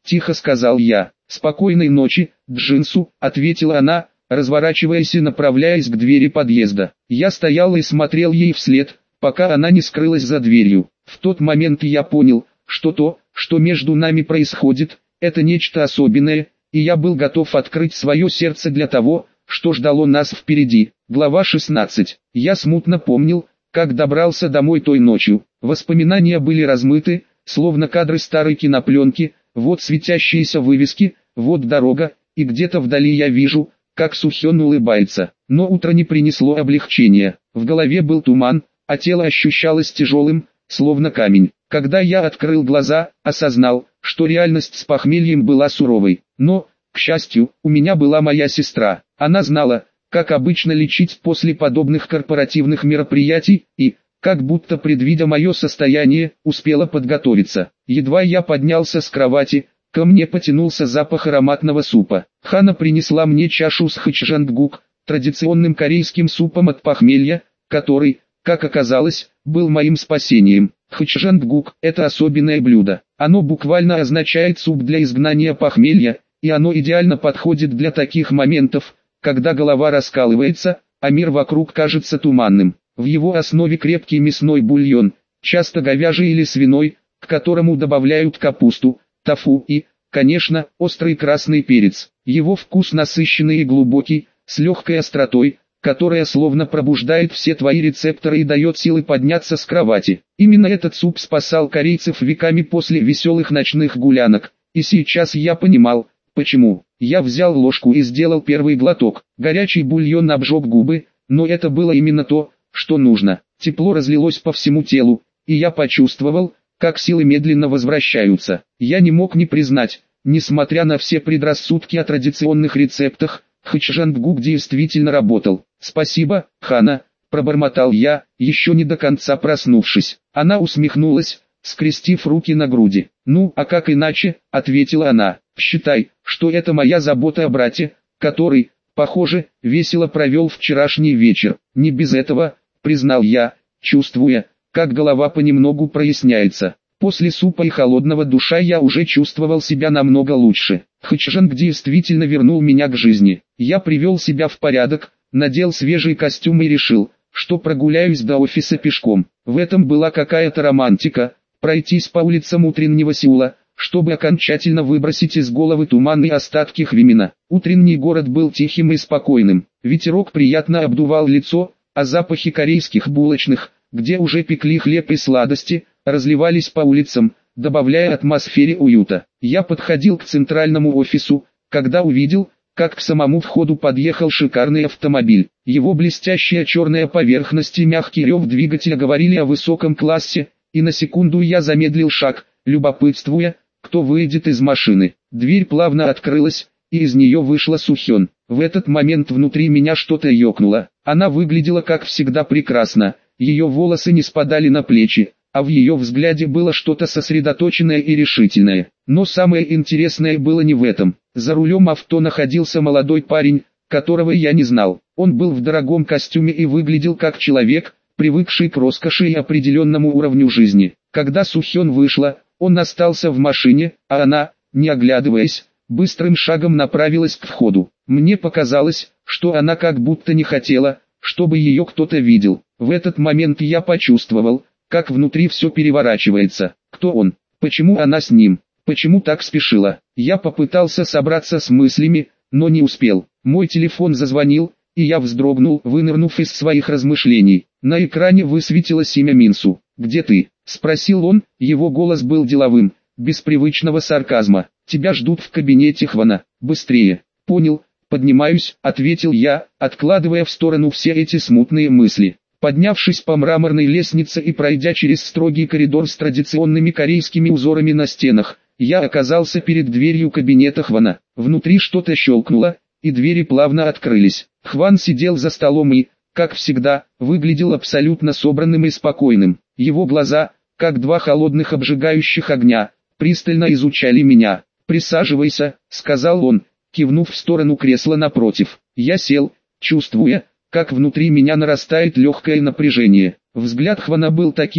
тихо сказал я. «Спокойной ночи, Джинсу», ответила она, разворачиваясь и направляясь к двери подъезда. Я стоял и смотрел ей вслед, пока она не скрылась за дверью. В тот момент я понял, что то, что между нами происходит, это нечто особенное, и я был готов открыть свое сердце для того, что ждало нас впереди. Глава 16. Я смутно помнил, как добрался домой той ночью. Воспоминания были размыты, словно кадры старой кинопленки. Вот светящиеся вывески, вот дорога, и где-то вдали я вижу, как Сухён улыбается. Но утро не принесло облегчения. В голове был туман, а тело ощущалось тяжелым, словно камень. Когда я открыл глаза, осознал, что реальность с похмельем была суровой. Но, к счастью, у меня была моя сестра. Она знала, как обычно лечить после подобных корпоративных мероприятий, и, как будто предвидя мое состояние, успела подготовиться. Едва я поднялся с кровати, ко мне потянулся запах ароматного супа. Хана принесла мне чашу с хачжангук, традиционным корейским супом от похмелья, который, как оказалось, был моим спасением. Хачжангук – это особенное блюдо. Оно буквально означает суп для изгнания похмелья, и оно идеально подходит для таких моментов, когда голова раскалывается, а мир вокруг кажется туманным. В его основе крепкий мясной бульон, часто говяжий или свиной, к которому добавляют капусту, тофу и, конечно, острый красный перец. Его вкус насыщенный и глубокий, с легкой остротой, которая словно пробуждает все твои рецепторы и дает силы подняться с кровати. Именно этот суп спасал корейцев веками после веселых ночных гулянок, и сейчас я понимал, почему. Я взял ложку и сделал первый глоток. Горячий бульон обжег губы, но это было именно то, что нужно. Тепло разлилось по всему телу, и я почувствовал, как силы медленно возвращаются. Я не мог не признать, несмотря на все предрассудки о традиционных рецептах, хачжангук действительно работал. «Спасибо, Хана», – пробормотал я, еще не до конца проснувшись. Она усмехнулась, скрестив руки на груди. «Ну, а как иначе?» – ответила она. «Считай, что это моя забота о брате, который, похоже, весело провел вчерашний вечер. Не без этого», – признал я, чувствуя, как голова понемногу проясняется. После супа и холодного душа я уже чувствовал себя намного лучше. Хачжанг действительно вернул меня к жизни. Я привел себя в порядок, надел свежий костюм и решил, что прогуляюсь до офиса пешком. В этом была какая-то романтика, пройтись по улицам утреннего Сеула, чтобы окончательно выбросить из головы туманные остатки Хвимина. Утренний город был тихим и спокойным. Ветерок приятно обдувал лицо, а запахи корейских булочных, где уже пекли хлеб и сладости, разливались по улицам, добавляя атмосфере уюта. Я подходил к центральному офису, когда увидел, как к самому входу подъехал шикарный автомобиль. Его блестящая черная поверхность и мягкий рев двигателя говорили о высоком классе, и на секунду я замедлил шаг, любопытствуя, кто выйдет из машины. Дверь плавно открылась, и из нее вышла Сухён. В этот момент внутри меня что-то ёкнуло. Она выглядела как всегда прекрасно, ее волосы не спадали на плечи, а в ее взгляде было что-то сосредоточенное и решительное. Но самое интересное было не в этом. За рулем авто находился молодой парень, которого я не знал. Он был в дорогом костюме и выглядел как человек, привыкший к роскоши и определенному уровню жизни. Когда Сухён вышла, он остался в машине, а она, не оглядываясь, быстрым шагом направилась к входу. Мне показалось, что она как будто не хотела, чтобы ее кто-то видел. В этот момент я почувствовал, как внутри все переворачивается. Кто он? Почему она с ним? Почему так спешила? Я попытался собраться с мыслями, но не успел. Мой телефон зазвонил, и я вздрогнул, вынырнув из своих размышлений. На экране высветилось имя Минсу. «Где ты?» – спросил он, его голос был деловым, без привычного сарказма. «Тебя ждут в кабинете Хвана. Быстрее». «Понял, поднимаюсь», – ответил я, откладывая в сторону все эти смутные мысли. Поднявшись по мраморной лестнице и пройдя через строгий коридор с традиционными корейскими узорами на стенах, я оказался перед дверью кабинета Хвана. Внутри что-то щелкнуло, и двери плавно открылись. Хван сидел за столом и, как всегда, выглядел абсолютно собранным и спокойным. Его глаза, как два холодных обжигающих огня, пристально изучали меня. «Присаживайся», — сказал он, кивнув в сторону кресла напротив. Я сел, чувствуя, как внутри меня нарастает легкое напряжение. Взгляд Хвана был таким,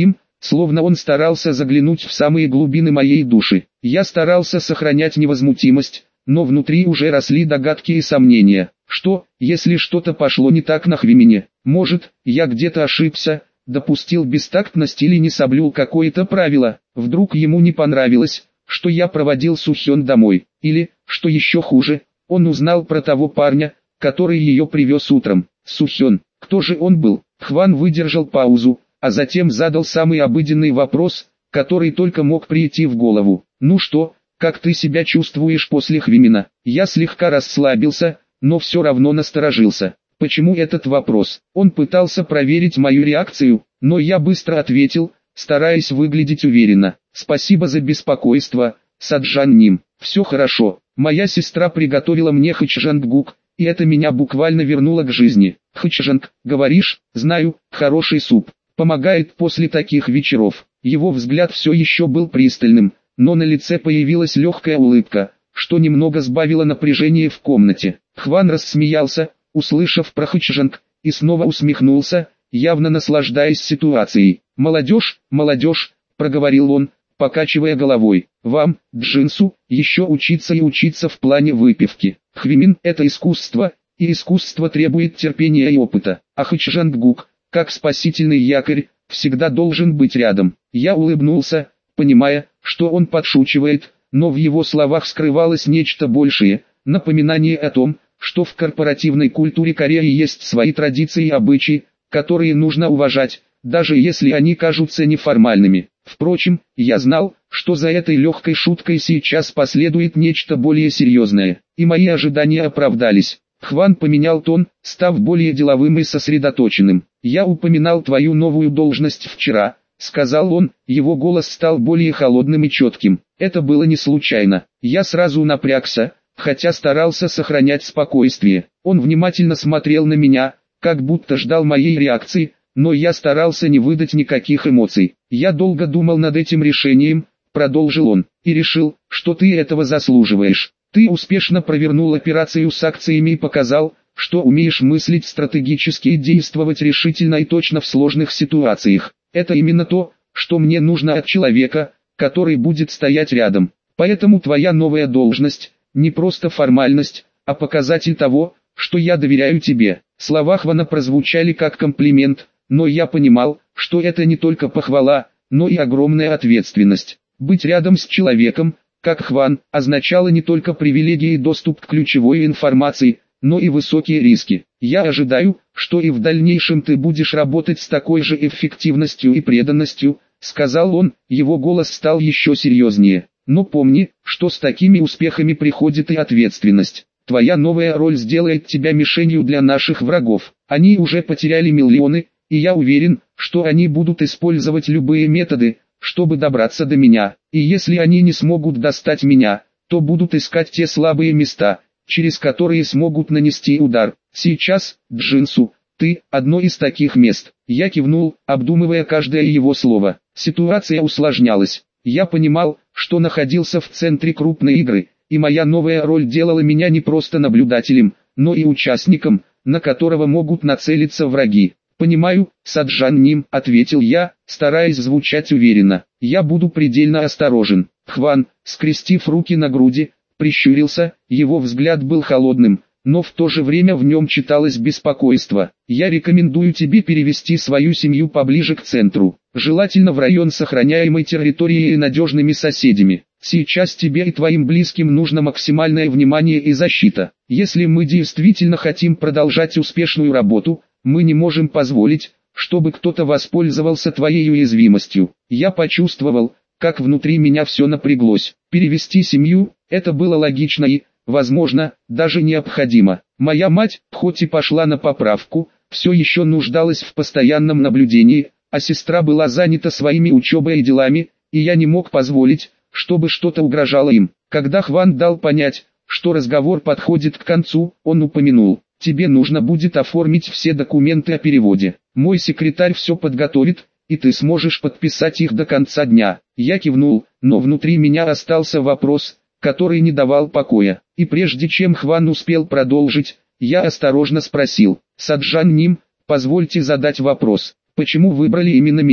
словно он старался заглянуть в самые глубины моей души. Я старался сохранять невозмутимость, но внутри уже росли догадки и сомнения. Что, если что-то пошло не так на Хвимине? Может, я где-то ошибся, допустил бестактность или не соблюл какое-то правило? Вдруг ему не понравилось, что я проводил Сухён домой? Или, что еще хуже, он узнал про того парня, который ее привез утром? Сухён, кто же он был? Хван выдержал паузу, а затем задал самый обыденный вопрос, который только мог прийти в голову. Ну что, как ты себя чувствуешь после Хвимина? Я слегка расслабился, но все равно насторожился. Почему этот вопрос? Он пытался проверить мою реакцию, но я быстро ответил, стараясь выглядеть уверенно. Спасибо за беспокойство, Саджан Ним. Все хорошо. Моя сестра приготовила мне хачжангук, и это меня буквально вернуло к жизни. Хачжанг, говоришь? Знаю, хороший суп. Помогает после таких вечеров. Его взгляд все еще был пристальным, но на лице появилась легкая улыбка, что немного сбавило напряжение в комнате. Хван рассмеялся, услышав про хачжанг, и снова усмехнулся, явно наслаждаясь ситуацией. «Молодежь, молодежь», — проговорил он, покачивая головой, — «вам, Джинсу, еще учиться и учиться в плане выпивки. Хвимин — это искусство, и искусство требует терпения и опыта, а хачжангук, как спасительный якорь, всегда должен быть рядом». Я улыбнулся, понимая, что он подшучивает, но в его словах скрывалось нечто большее, напоминание о том, что в корпоративной культуре Кореи есть свои традиции и обычаи, которые нужно уважать, даже если они кажутся неформальными. Впрочем, я знал, что за этой легкой шуткой сейчас последует нечто более серьезное, и мои ожидания оправдались. Хван поменял тон, став более деловым и сосредоточенным. «Я упоминал твою новую должность вчера», — сказал он, его голос стал более холодным и четким. Это было не случайно. Я сразу напрягся, хотя старался сохранять спокойствие. Он внимательно смотрел на меня, как будто ждал моей реакции, но я старался не выдать никаких эмоций. «Я долго думал над этим решением», — продолжил он, — «и решил, что ты этого заслуживаешь. Ты успешно провернул операцию с акциями и показал, что умеешь мыслить стратегически и действовать решительно и точно в сложных ситуациях. Это именно то, что мне нужно от человека, который будет стоять рядом. Поэтому твоя новая должность — не просто формальность, а показатель того, что я доверяю тебе». Слова Хвана прозвучали как комплимент, но я понимал, что это не только похвала, но и огромная ответственность. Быть рядом с человеком, как Хван, означало не только привилегии и доступ к ключевой информации, но и высокие риски. «Я ожидаю, что и в дальнейшем ты будешь работать с такой же эффективностью и преданностью», — сказал он, его голос стал еще серьезнее. «Но помни, что с такими успехами приходит и ответственность. Твоя новая роль сделает тебя мишенью для наших врагов. Они уже потеряли миллионы, и я уверен, что они будут использовать любые методы, чтобы добраться до меня. И если они не смогут достать меня, то будут искать те слабые места, через которые смогут нанести удар. Сейчас, Джинсу, ты – одно из таких мест». Я кивнул, обдумывая каждое его слово. Ситуация усложнялась. Я понимал, что находился в центре крупной игры, и моя новая роль делала меня не просто наблюдателем, но и участником, на которого могут нацелиться враги. «Понимаю, Саджан Ним», — ответил я, стараясь звучать уверенно. «Я буду предельно осторожен». Хван, скрестив руки на груди, прищурился, его взгляд был холодным, но в то же время в нем читалось беспокойство. «Я рекомендую тебе перевести свою семью поближе к центру, желательно в район с охраняемой территорией и надежными соседями. Сейчас тебе и твоим близким нужно максимальное внимание и защита. Если мы действительно хотим продолжать успешную работу, мы не можем позволить, чтобы кто-то воспользовался твоей уязвимостью». Я почувствовал, как внутри меня все напряглось. Перевести семью – это было логично и, возможно, даже необходимо. Моя мать, хоть и пошла на поправку, все еще нуждалась в постоянном наблюдении, а сестра была занята своими учебой и делами, и я не мог позволить, чтобы что-то угрожало им. Когда Хван дал понять, что разговор подходит к концу, он упомянул: «Тебе нужно будет оформить все документы о переводе. Мой секретарь все подготовит, и ты сможешь подписать их до конца дня». Я кивнул, но внутри меня остался вопрос, который не давал покоя. И прежде чем Хван успел продолжить, я осторожно спросил: «Саджан Ним, позвольте задать вопрос, почему выбрали именно меня?»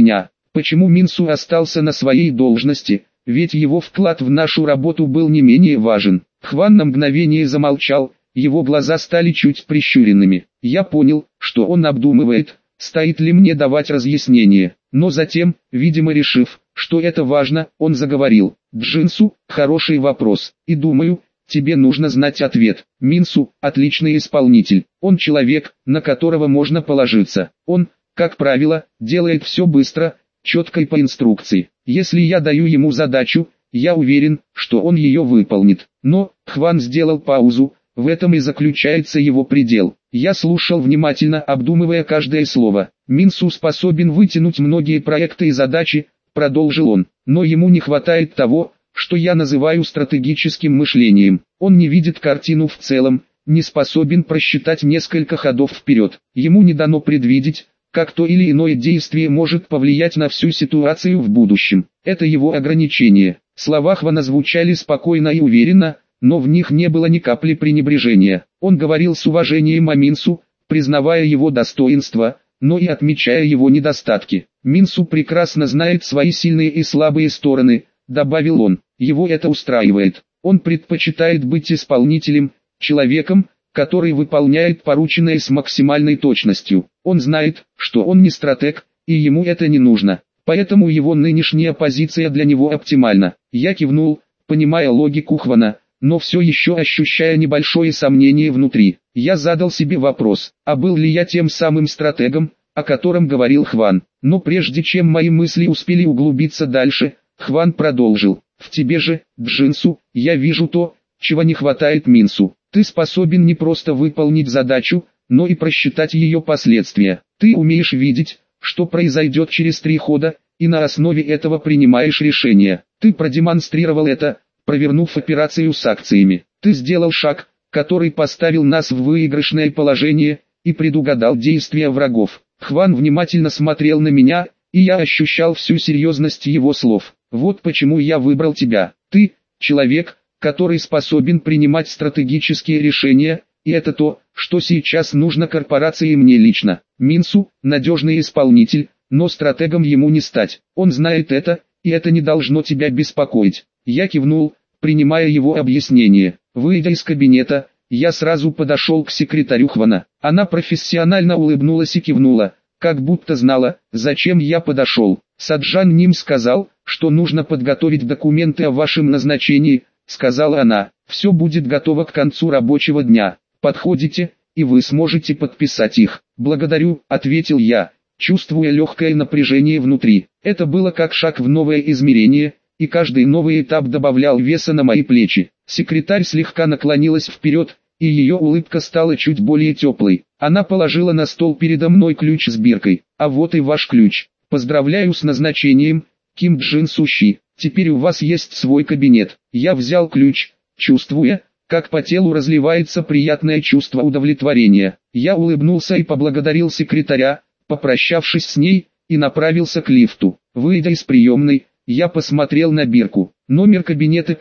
Почему Минсу остался на своей должности, ведь его вклад в нашу работу был не менее важен. Хван на мгновение замолчал, его глаза стали чуть прищуренными. Я понял, что он обдумывает, стоит ли мне давать разъяснение. Но затем, видимо решив, что это важно, он заговорил. Джинсу, хороший вопрос, и думаю, тебе нужно знать ответ. Минсу – отличный исполнитель. Он человек, на которого можно положиться. Он, как правило, делает все быстро, четко и по инструкции. Если я даю ему задачу, я уверен, что он ее выполнит. Но, Хван сделал паузу, в этом и заключается его предел. Я слушал внимательно, обдумывая каждое слово. Минсу способен вытянуть многие проекты и задачи, продолжил он, но ему не хватает того, что я называю стратегическим мышлением. Он не видит картину в целом, не способен просчитать несколько ходов вперед. Ему не дано предвидеть, как то или иное действие может повлиять на всю ситуацию в будущем. Это его ограничение. Слова Хвана звучали спокойно и уверенно, но в них не было ни капли пренебрежения. Он говорил с уважением о Минсу, признавая его достоинства, но и отмечая его недостатки. Минсу прекрасно знает свои сильные и слабые стороны, добавил он. Его это устраивает. Он предпочитает быть исполнителем, человеком, который выполняет порученное с максимальной точностью. Он знает, что он не стратег, и ему это не нужно. Поэтому его нынешняя позиция для него оптимальна. Я кивнул, понимая логику Хвана, но все еще ощущая небольшое сомнение внутри. Я задал себе вопрос, а был ли я тем самым стратегом, о котором говорил Хван. Но прежде чем мои мысли успели углубиться дальше, Хван продолжил. В тебе же, Джинсу, я вижу то, чего не хватает Минсу. Ты способен не просто выполнить задачу, но и просчитать ее последствия. Ты умеешь видеть, что произойдет через 3 хода, и на основе этого принимаешь решения. Ты продемонстрировал это, провернув операцию с акциями. Ты сделал шаг, который поставил нас в выигрышное положение, и предугадал действия врагов. Хван внимательно смотрел на меня, и я ощущал всю серьезность его слов. Вот почему я выбрал тебя. Ты – человек, который способен принимать стратегические решения, и это то, что сейчас нужно корпорации и мне лично. Минсу – надежный исполнитель, но стратегом ему не стать. Он знает это, и это не должно тебя беспокоить. Я кивнул, принимая его объяснение. Выйдя из кабинета, я сразу подошел к секретарю Хвана. Она профессионально улыбнулась и кивнула, как будто знала, зачем я подошел. Саджан Ним сказал, что нужно подготовить документы о вашем назначении, сказала она. Все будет готово к концу рабочего дня. Подходите, и вы сможете подписать их. Благодарю, ответил я, чувствуя легкое напряжение внутри. Это было как шаг в новое измерение, и каждый новый этап добавлял веса на мои плечи. Секретарь слегка наклонилась вперед, и ее улыбка стала чуть более теплой. Она положила на стол передо мной ключ с биркой. А вот и ваш ключ. Поздравляю с назначением, Ким Джин Сущи. Теперь у вас есть свой кабинет. Я взял ключ, чувствуя, как по телу разливается приятное чувство удовлетворения. Я улыбнулся и поблагодарил секретаря, попрощавшись с ней, и направился к лифту. Выйдя из приемной, я посмотрел на бирку. Номер кабинета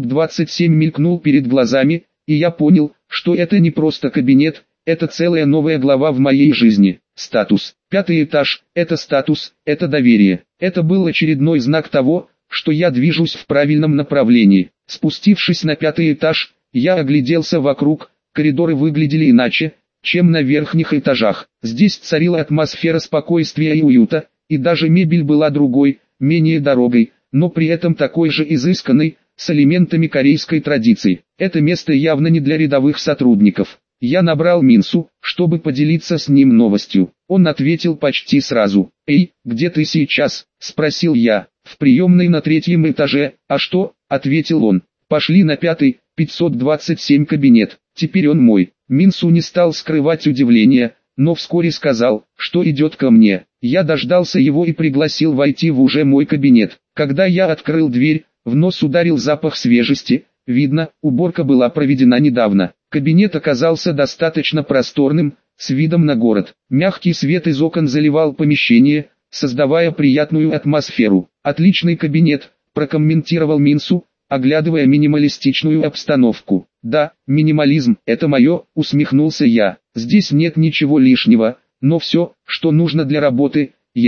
527 мелькнул перед глазами, и я понял, что это не просто кабинет, это целая новая глава в моей жизни. Статус. 5-й этаж – это статус, это доверие. Это был очередной знак того, что я движусь в правильном направлении. Спустившись на 5-й этаж, я огляделся вокруг, коридоры выглядели иначе, чем на верхних этажах. Здесь царила атмосфера спокойствия и уюта, и даже мебель была другой, менее дорогой, но при этом такой же изысканной, с элементами корейской традиции. Это место явно не для рядовых сотрудников. Я набрал Минсу, чтобы поделиться с ним новостью. Он ответил почти сразу. «Эй, где ты сейчас?» – спросил я. «В приемной на 3-м этаже». «А что?» – ответил он. «Пошли на 5-й, 527 кабинет. Теперь он мой». Минсу не стал скрывать удивление, но вскоре сказал, что идет ко мне. Я дождался его и пригласил войти в уже мой кабинет. Когда я открыл дверь, в нос ударил запах свежести. Видно, уборка была проведена недавно. Кабинет оказался достаточно просторным, с видом на город. Мягкий свет из окон заливал помещение, создавая приятную атмосферу. «Отличный кабинет», – прокомментировал Минсу, оглядывая минималистичную обстановку. «Да, минимализм – это мое», – усмехнулся я. «Здесь нет ничего лишнего, но все, что нужно для работы, есть».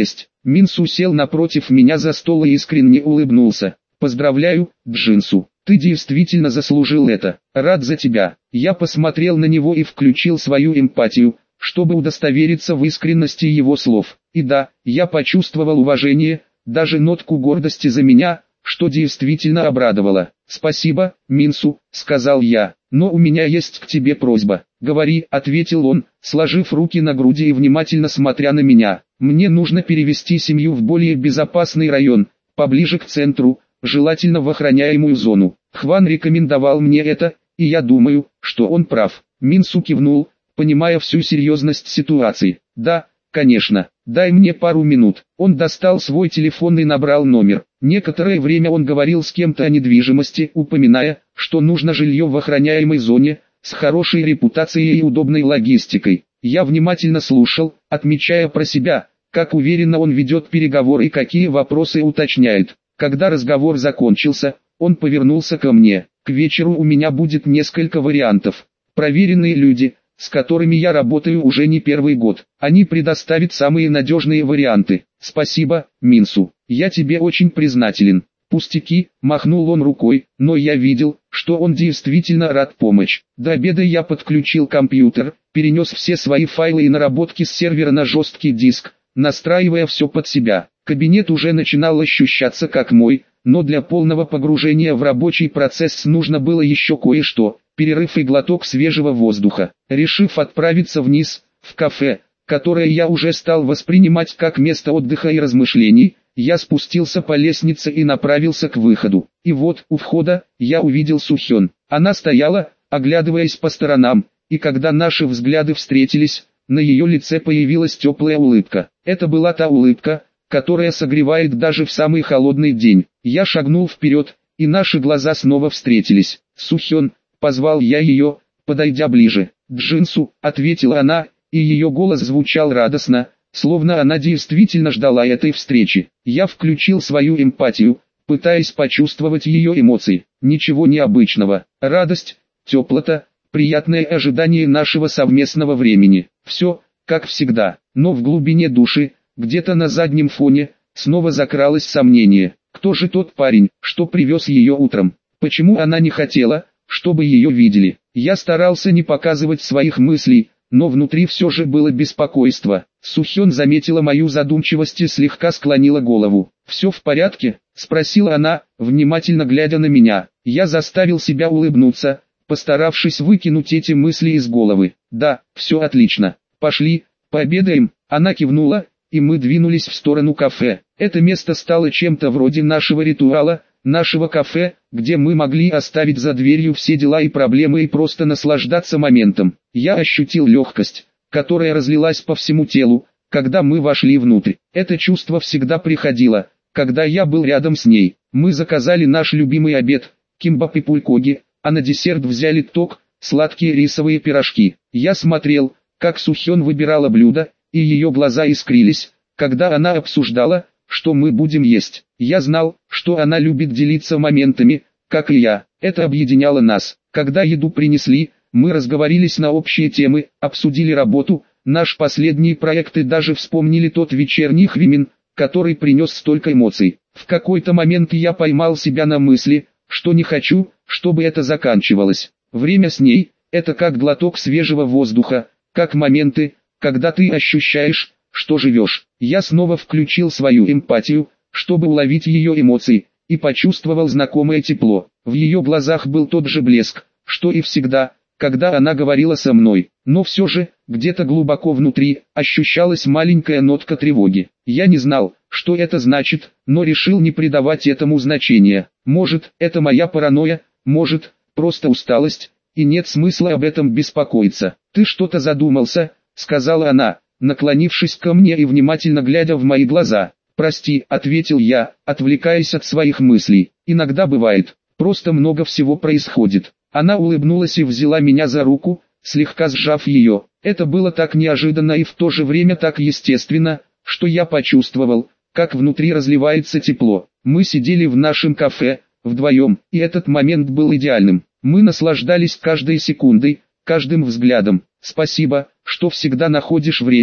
Минсу сел напротив меня за стол и искренне улыбнулся. «Поздравляю, Джинсу, ты действительно заслужил это. Рад за тебя». Я посмотрел на него и включил свою эмпатию, чтобы удостовериться в искренности его слов. И да, я почувствовал уважение, даже нотку гордости за меня, что действительно обрадовало. «Спасибо, Минсу», — сказал я, — «но у меня есть к тебе просьба». «Говори», — ответил он, сложив руки на груди и внимательно смотря на меня. «Мне нужно перевести семью в более безопасный район, поближе к центру, желательно в охраняемую зону. Хван рекомендовал мне это, и я думаю, что он прав». Минсу кивнул, понимая всю серьезность ситуации. «Да, конечно, дай мне пару минут». Он достал свой телефон и набрал номер. Некоторое время он говорил с кем-то о недвижимости, упоминая, что нужно жилье в охраняемой зоне, с хорошей репутацией и удобной логистикой. Я внимательно слушал, отмечая про себя, как уверенно он ведет переговоры и какие вопросы уточняет. Когда разговор закончился, он повернулся ко мне. «К вечеру у меня будет несколько вариантов. Проверенные люди, с которыми я работаю уже не первый год. Они предоставят самые надежные варианты. Спасибо, Минсу. Я тебе очень признателен». «Пустяки», — махнул он рукой, но я видел, что он действительно рад помочь. До обеда я подключил компьютер, перенес все свои файлы и наработки с сервера на жесткий диск, настраивая все под себя. Кабинет уже начинал ощущаться как мой, но для полного погружения в рабочий процесс нужно было еще кое-что, перерыв и глоток свежего воздуха. Решив отправиться вниз, в кафе, которое я уже стал воспринимать как место отдыха и размышлений, я спустился по лестнице и направился к выходу. И вот, у входа, я увидел Сухён. Она стояла, оглядываясь по сторонам, и когда наши взгляды встретились, на ее лице появилась теплая улыбка. Это была та улыбка, которая согревает даже в самый холодный день. Я шагнул вперед, и наши глаза снова встретились. «Сухён», — позвал я ее, подойдя ближе. «Джинсу», — ответила она, и ее голос звучал радостно, словно она действительно ждала этой встречи. Я включил свою эмпатию, пытаясь почувствовать ее эмоции. Ничего необычного. Радость, теплота, приятное ожидание нашего совместного времени. Все, как всегда. Но в глубине души, где-то на заднем фоне, снова закралось сомнение. Кто же тот парень, что привез ее утром? Почему она не хотела, чтобы ее видели? Я старался не показывать своих мыслей, но внутри все же было беспокойство. Сухён заметила мою задумчивость и слегка склонила голову. «Все в порядке?» — спросила она, внимательно глядя на меня. Я заставил себя улыбнуться, постаравшись выкинуть эти мысли из головы. «Да, все отлично. Пошли, пообедаем». Она кивнула, и мы двинулись в сторону кафе. Это место стало чем-то вроде нашего ритуала, нашего кафе, где мы могли оставить за дверью все дела и проблемы и просто наслаждаться моментом. Я ощутил легкость, которая разлилась по всему телу, когда мы вошли внутрь. Это чувство всегда приходило, когда я был рядом с ней. Мы заказали наш любимый обед, кимбап и пулькоги, а на десерт взяли ток, сладкие рисовые пирожки. Я смотрел, как Сухён выбирала блюдо, и ее глаза искрились, когда она обсуждала, что мы будем есть. Я знал, что она любит делиться моментами, как и я. Это объединяло нас. Когда еду принесли, мы разговорились на общие темы, обсудили работу, наш последний проект и даже вспомнили тот вечерний хвимин, который принес столько эмоций. В какой-то момент я поймал себя на мысли, что не хочу, чтобы это заканчивалось. Время с ней – это как глоток свежего воздуха, как моменты, когда ты ощущаешь, что живешь. Я снова включил свою эмпатию, чтобы уловить ее эмоции, и почувствовал знакомое тепло. В ее глазах был тот же блеск, что и всегда, когда она говорила со мной. Но все же, где-то глубоко внутри, ощущалась маленькая нотка тревоги. Я не знал, что это значит, но решил не придавать этому значения. Может, это моя паранойя, может, просто усталость, и нет смысла об этом беспокоиться. «Ты что-то задумался?» — сказала она, наклонившись ко мне и внимательно глядя в мои глаза. «Прости», — ответил я, отвлекаясь от своих мыслей. «Иногда бывает, просто много всего происходит». Она улыбнулась и взяла меня за руку, слегка сжав ее. Это было так неожиданно и в то же время так естественно, что я почувствовал, как внутри разливается тепло. Мы сидели в нашем кафе, вдвоем, и этот момент был идеальным. Мы наслаждались каждой секундой, каждым взглядом. «Спасибо, что всегда находишь время,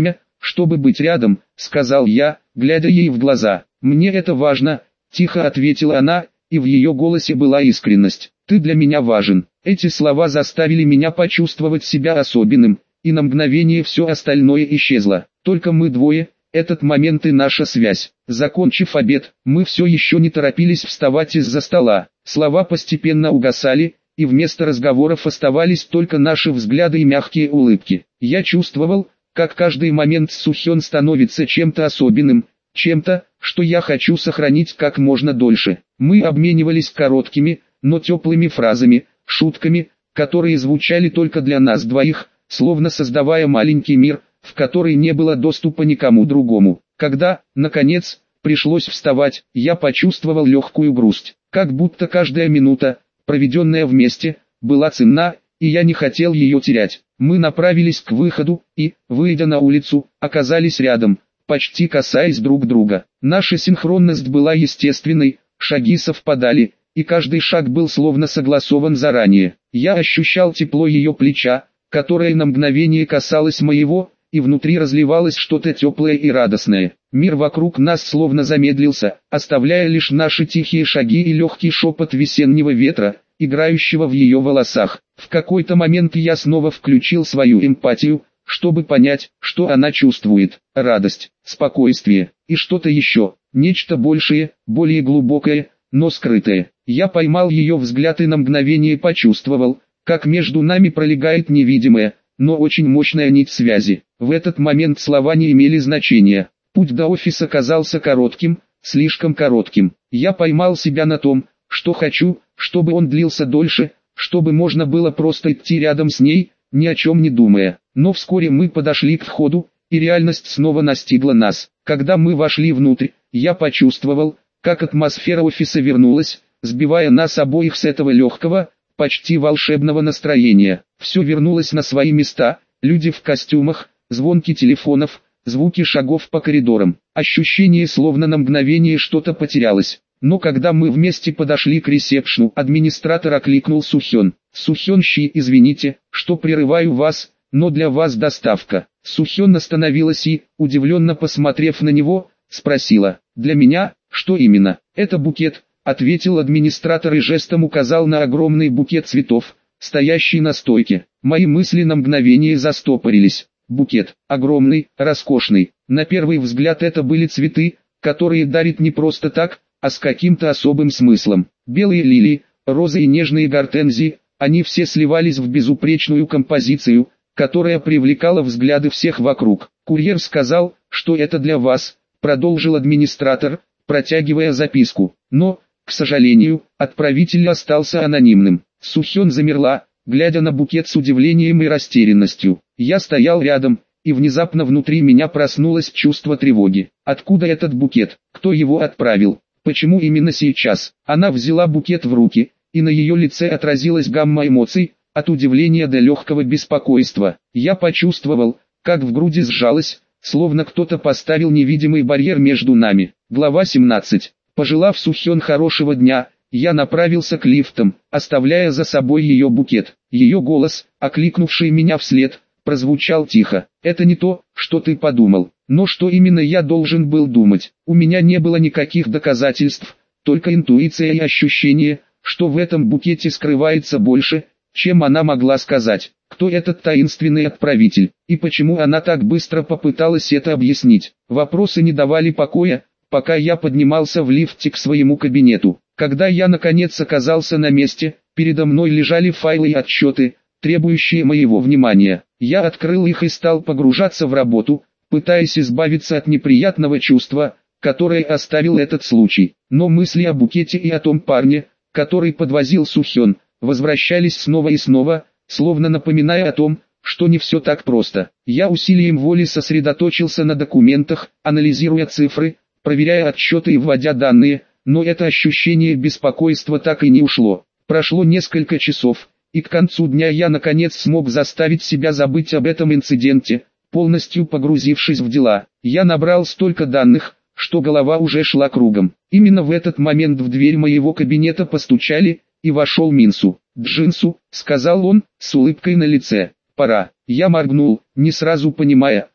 чтобы быть рядом», — сказал я, глядя ей в глаза. «Мне это важно», — тихо ответила она, и в ее голосе была искренность. «Ты для меня важен». Эти слова заставили меня почувствовать себя особенным, и на мгновение все остальное исчезло. Только мы двое, этот момент и наша связь. Закончив обед, мы все еще не торопились вставать из-за стола. Слова постепенно угасали, и вместо разговоров оставались только наши взгляды и мягкие улыбки. Я чувствовал, как каждый момент с Сухён становится чем-то особенным, чем-то, что я хочу сохранить как можно дольше. Мы обменивались короткими, но теплыми фразами, шутками, которые звучали только для нас двоих, словно создавая маленький мир, в который не было доступа никому другому. Когда, наконец, пришлось вставать, я почувствовал легкую грусть, как будто каждая минута, проведенная вместе, была ценна, и я не хотел ее терять. Мы направились к выходу, и, выйдя на улицу, оказались рядом, почти касаясь друг друга. Наша синхронность была естественной, шаги совпадали, и каждый шаг был словно согласован заранее. Я ощущал тепло ее плеча, которое на мгновение касалось моего, и внутри разливалось что-то теплое и радостное. Мир вокруг нас словно замедлился, оставляя лишь наши тихие шаги и легкий шепот весеннего ветра, играющего в ее волосах. В какой-то момент я снова включил свою эмпатию, чтобы понять, что она чувствует: радость, спокойствие и что-то еще, нечто большее, более глубокое, но скрытое. Я поймал ее взгляд и на мгновение почувствовал, как между нами пролегает невидимая, но очень мощная нить связи. В этот момент слова не имели значения. Путь до офиса казался коротким, слишком коротким. Я поймал себя на том, что хочу, чтобы он длился дольше, чтобы можно было просто идти рядом с ней, ни о чем не думая. Но вскоре мы подошли к входу, и реальность снова настигла нас. Когда мы вошли внутрь, я почувствовал, как атмосфера офиса вернулась, сбивая нас обоих с этого легкого, почти волшебного настроения. Все вернулось на свои места: люди в костюмах, звонки телефонов, звуки шагов по коридорам. Ощущение, словно на мгновение что-то потерялось. Но когда мы вместе подошли к ресепшну, администратор окликнул Сухён. «Сухён Щи, извините, что прерываю вас, но для вас доставка». Сухён остановилась и, удивленно посмотрев на него, спросила: «Для меня? Что именно?» «Это букет», — ответил администратор и жестом указал на огромный букет цветов, стоящий на стойке. Мои мысли на мгновение застопорились. Букет, огромный, роскошный. На первый взгляд это были цветы, которые дарит не просто так, а с каким-то особым смыслом. Белые лилии, розы и нежные гортензии, они все сливались в безупречную композицию, которая привлекала взгляды всех вокруг. «Курьер сказал, что это для вас», — продолжил администратор, протягивая записку. Но, к сожалению, отправитель остался анонимным. Сухён замерла, глядя на букет с удивлением и растерянностью. Я стоял рядом, и внезапно внутри меня проснулось чувство тревоги. Откуда этот букет? Кто его отправил? Почему именно сейчас? Она взяла букет в руки, и на ее лице отразилась гамма эмоций, от удивления до легкого беспокойства. Я почувствовал, как в груди сжалось, словно кто-то поставил невидимый барьер между нами. Глава 17. Пожелав Сухён хорошего дня, я направился к лифтам, оставляя за собой ее букет. Ее голос, окликнувший меня вслед, прозвучал тихо. «Это не то, что ты подумал». Но что именно я должен был думать? У меня не было никаких доказательств, только интуиция и ощущение, что в этом букете скрывается больше, чем она могла сказать. Кто этот таинственный отправитель, и почему она так быстро попыталась это объяснить? Вопросы не давали покоя, пока я поднимался в лифте к своему кабинету. Когда я наконец оказался на месте, передо мной лежали файлы и отчеты, требующие моего внимания. Я открыл их и стал погружаться в работу, пытаясь избавиться от неприятного чувства, которое оставил этот случай. Но мысли о букете и о том парне, который подвозил Сухён, возвращались снова и снова, словно напоминая о том, что не все так просто. Я усилием воли сосредоточился на документах, анализируя цифры, проверяя отчеты и вводя данные, но это ощущение беспокойства так и не ушло. Прошло несколько часов, и к концу дня я наконец смог заставить себя забыть об этом инциденте, полностью погрузившись в дела. Я набрал столько данных, что голова уже шла кругом. Именно в этот момент в дверь моего кабинета постучали, и вошел Минсу. «Джинсу», — сказал он, с улыбкой на лице. «Пора». Я моргнул, не сразу понимая,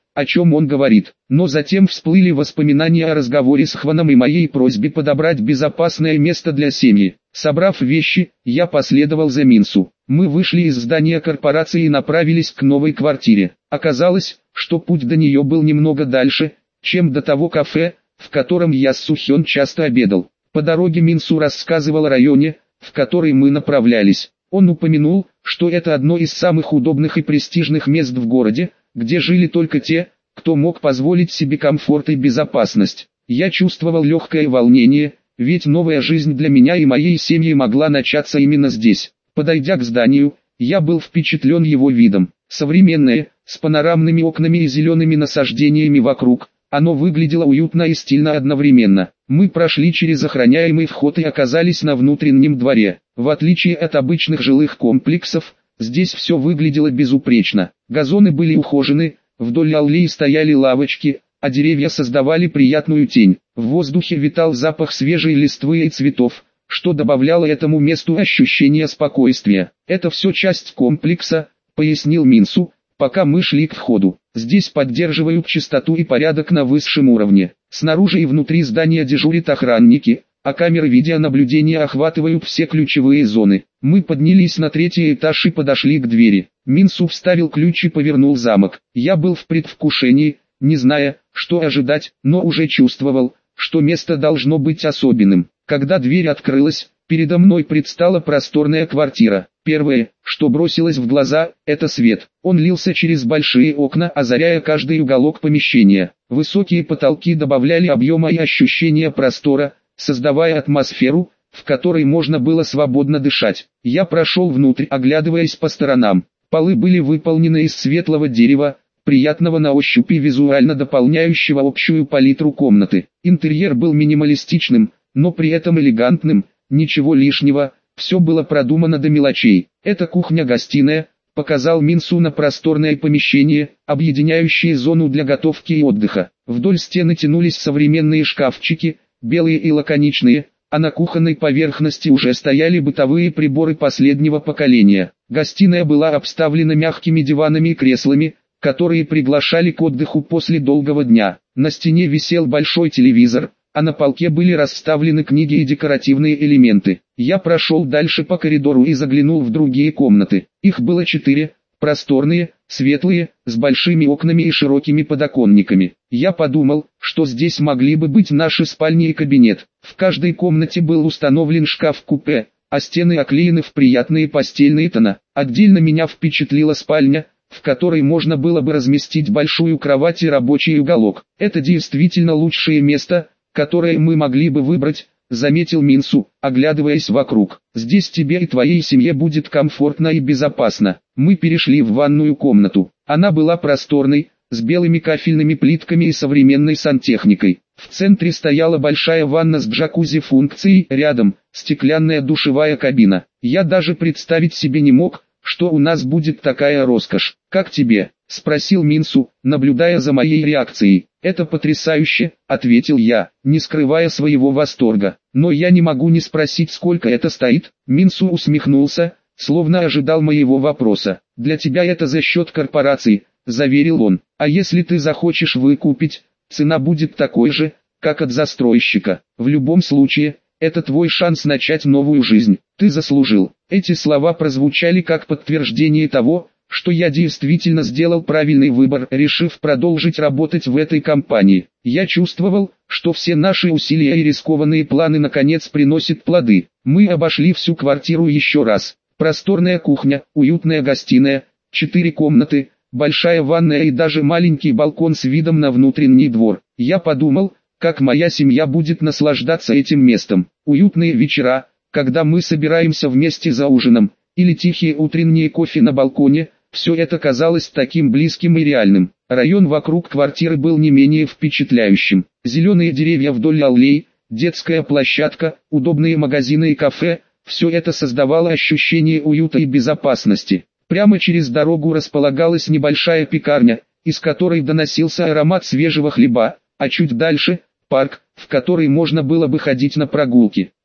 о чем он говорит. Но затем всплыли воспоминания о разговоре с Хваном и моей просьбе подобрать безопасное место для семьи. Собрав вещи, я последовал за Минсу. Мы вышли из здания корпорации и направились к новой квартире. Оказалось, что путь до нее был немного дальше, чем до того кафе, в котором я с Сухён часто обедал. По дороге Минсу рассказывал о районе, в который мы направлялись. Он упомянул, что это одно из самых удобных и престижных мест в городе, где жили только те, кто мог позволить себе комфорт и безопасность. Я чувствовал легкое волнение, ведь новая жизнь для меня и моей семьи могла начаться именно здесь. Подойдя к зданию, я был впечатлен его видом. Современное, с панорамными окнами и зелеными насаждениями вокруг, оно выглядело уютно и стильно одновременно. Мы прошли через охраняемый вход и оказались на внутреннем дворе. В отличие от обычных жилых комплексов, здесь все выглядело безупречно. Газоны были ухожены, вдоль аллеи стояли лавочки, а деревья создавали приятную тень. В воздухе витал запах свежей листвы и цветов, что добавляло этому месту ощущение спокойствия. «Это все часть комплекса», — пояснил Минсу, пока мы шли к входу. «Здесь поддерживают чистоту и порядок на высшем уровне. Снаружи и внутри здания дежурят охранники, а камеры видеонаблюдения охватывают все ключевые зоны». Мы поднялись на 3-й этаж и подошли к двери. Минсу вставил ключ и повернул замок. Я был в предвкушении, не зная, что ожидать, но уже чувствовал, что место должно быть особенным. Когда дверь открылась, передо мной предстала просторная квартира. Первое, что бросилось в глаза, это свет. Он лился через большие окна, озаряя каждый уголок помещения. Высокие потолки добавляли объема и ощущения простора, создавая атмосферу, в которой можно было свободно дышать. Я прошел внутрь, оглядываясь по сторонам. Полы были выполнены из светлого дерева, приятного на ощупь и визуально дополняющего общую палитру комнаты. Интерьер был минималистичным, но при этом элегантным, ничего лишнего, все было продумано до мелочей. «Это кухня-гостиная», — показал Минсу на просторное помещение, объединяющее зону для готовки и отдыха. Вдоль стены тянулись современные шкафчики, белые и лаконичные, а на кухонной поверхности уже стояли бытовые приборы последнего поколения. Гостиная была обставлена мягкими диванами и креслами, которые приглашали к отдыху после долгого дня. На стене висел большой телевизор, а на полке были расставлены книги и декоративные элементы. Я прошел дальше по коридору и заглянул в другие комнаты. Их было 4, просторные, светлые, с большими окнами и широкими подоконниками. Я подумал, что здесь могли бы быть наши спальни и кабинет. В каждой комнате был установлен шкаф-купе, а стены оклеены в приятные пастельные тона. Отдельно меня впечатлила спальня, в которой можно было бы разместить большую кровать и рабочий уголок. Это действительно лучшее место, которое мы могли бы выбрать, заметил Минсу, оглядываясь вокруг. Здесь тебе и твоей семье будет комфортно и безопасно. Мы перешли в ванную комнату. Она была просторной, с белыми кафельными плитками и современной сантехникой. В центре стояла большая ванна с джакузи функцией, рядом стеклянная душевая кабина. Я даже представить себе не мог, что у нас будет такая роскошь. «Как тебе?» — спросил Минсу, наблюдая за моей реакцией. «Это потрясающе», — ответил я, не скрывая своего восторга. «Но я не могу не спросить, сколько это стоит». Минсу усмехнулся, словно ожидал моего вопроса. «Для тебя это за счет корпорации», — заверил он. «А если ты захочешь выкупить, цена будет такой же, как от застройщика. В любом случае, это твой шанс начать новую жизнь. Ты заслужил». Эти слова прозвучали как подтверждение того, что я действительно сделал правильный выбор, решив продолжить работать в этой компании. Я чувствовал, что все наши усилия и рискованные планы наконец приносят плоды. Мы обошли всю квартиру еще раз. Просторная кухня, уютная гостиная, 4 комнаты, большая ванная и даже маленький балкон с видом на внутренний двор. Я подумал, как моя семья будет наслаждаться этим местом. Уютные вечера, когда мы собираемся вместе за ужином, или тихие утренние кофе на балконе, все это казалось таким близким и реальным. Район вокруг квартиры был не менее впечатляющим. Зеленые деревья вдоль аллей, детская площадка, удобные магазины и кафе – все это создавало ощущение уюта и безопасности. Прямо через дорогу располагалась небольшая пекарня, из которой доносился аромат свежего хлеба, а чуть дальше – парк, в который можно было бы ходить на прогулки.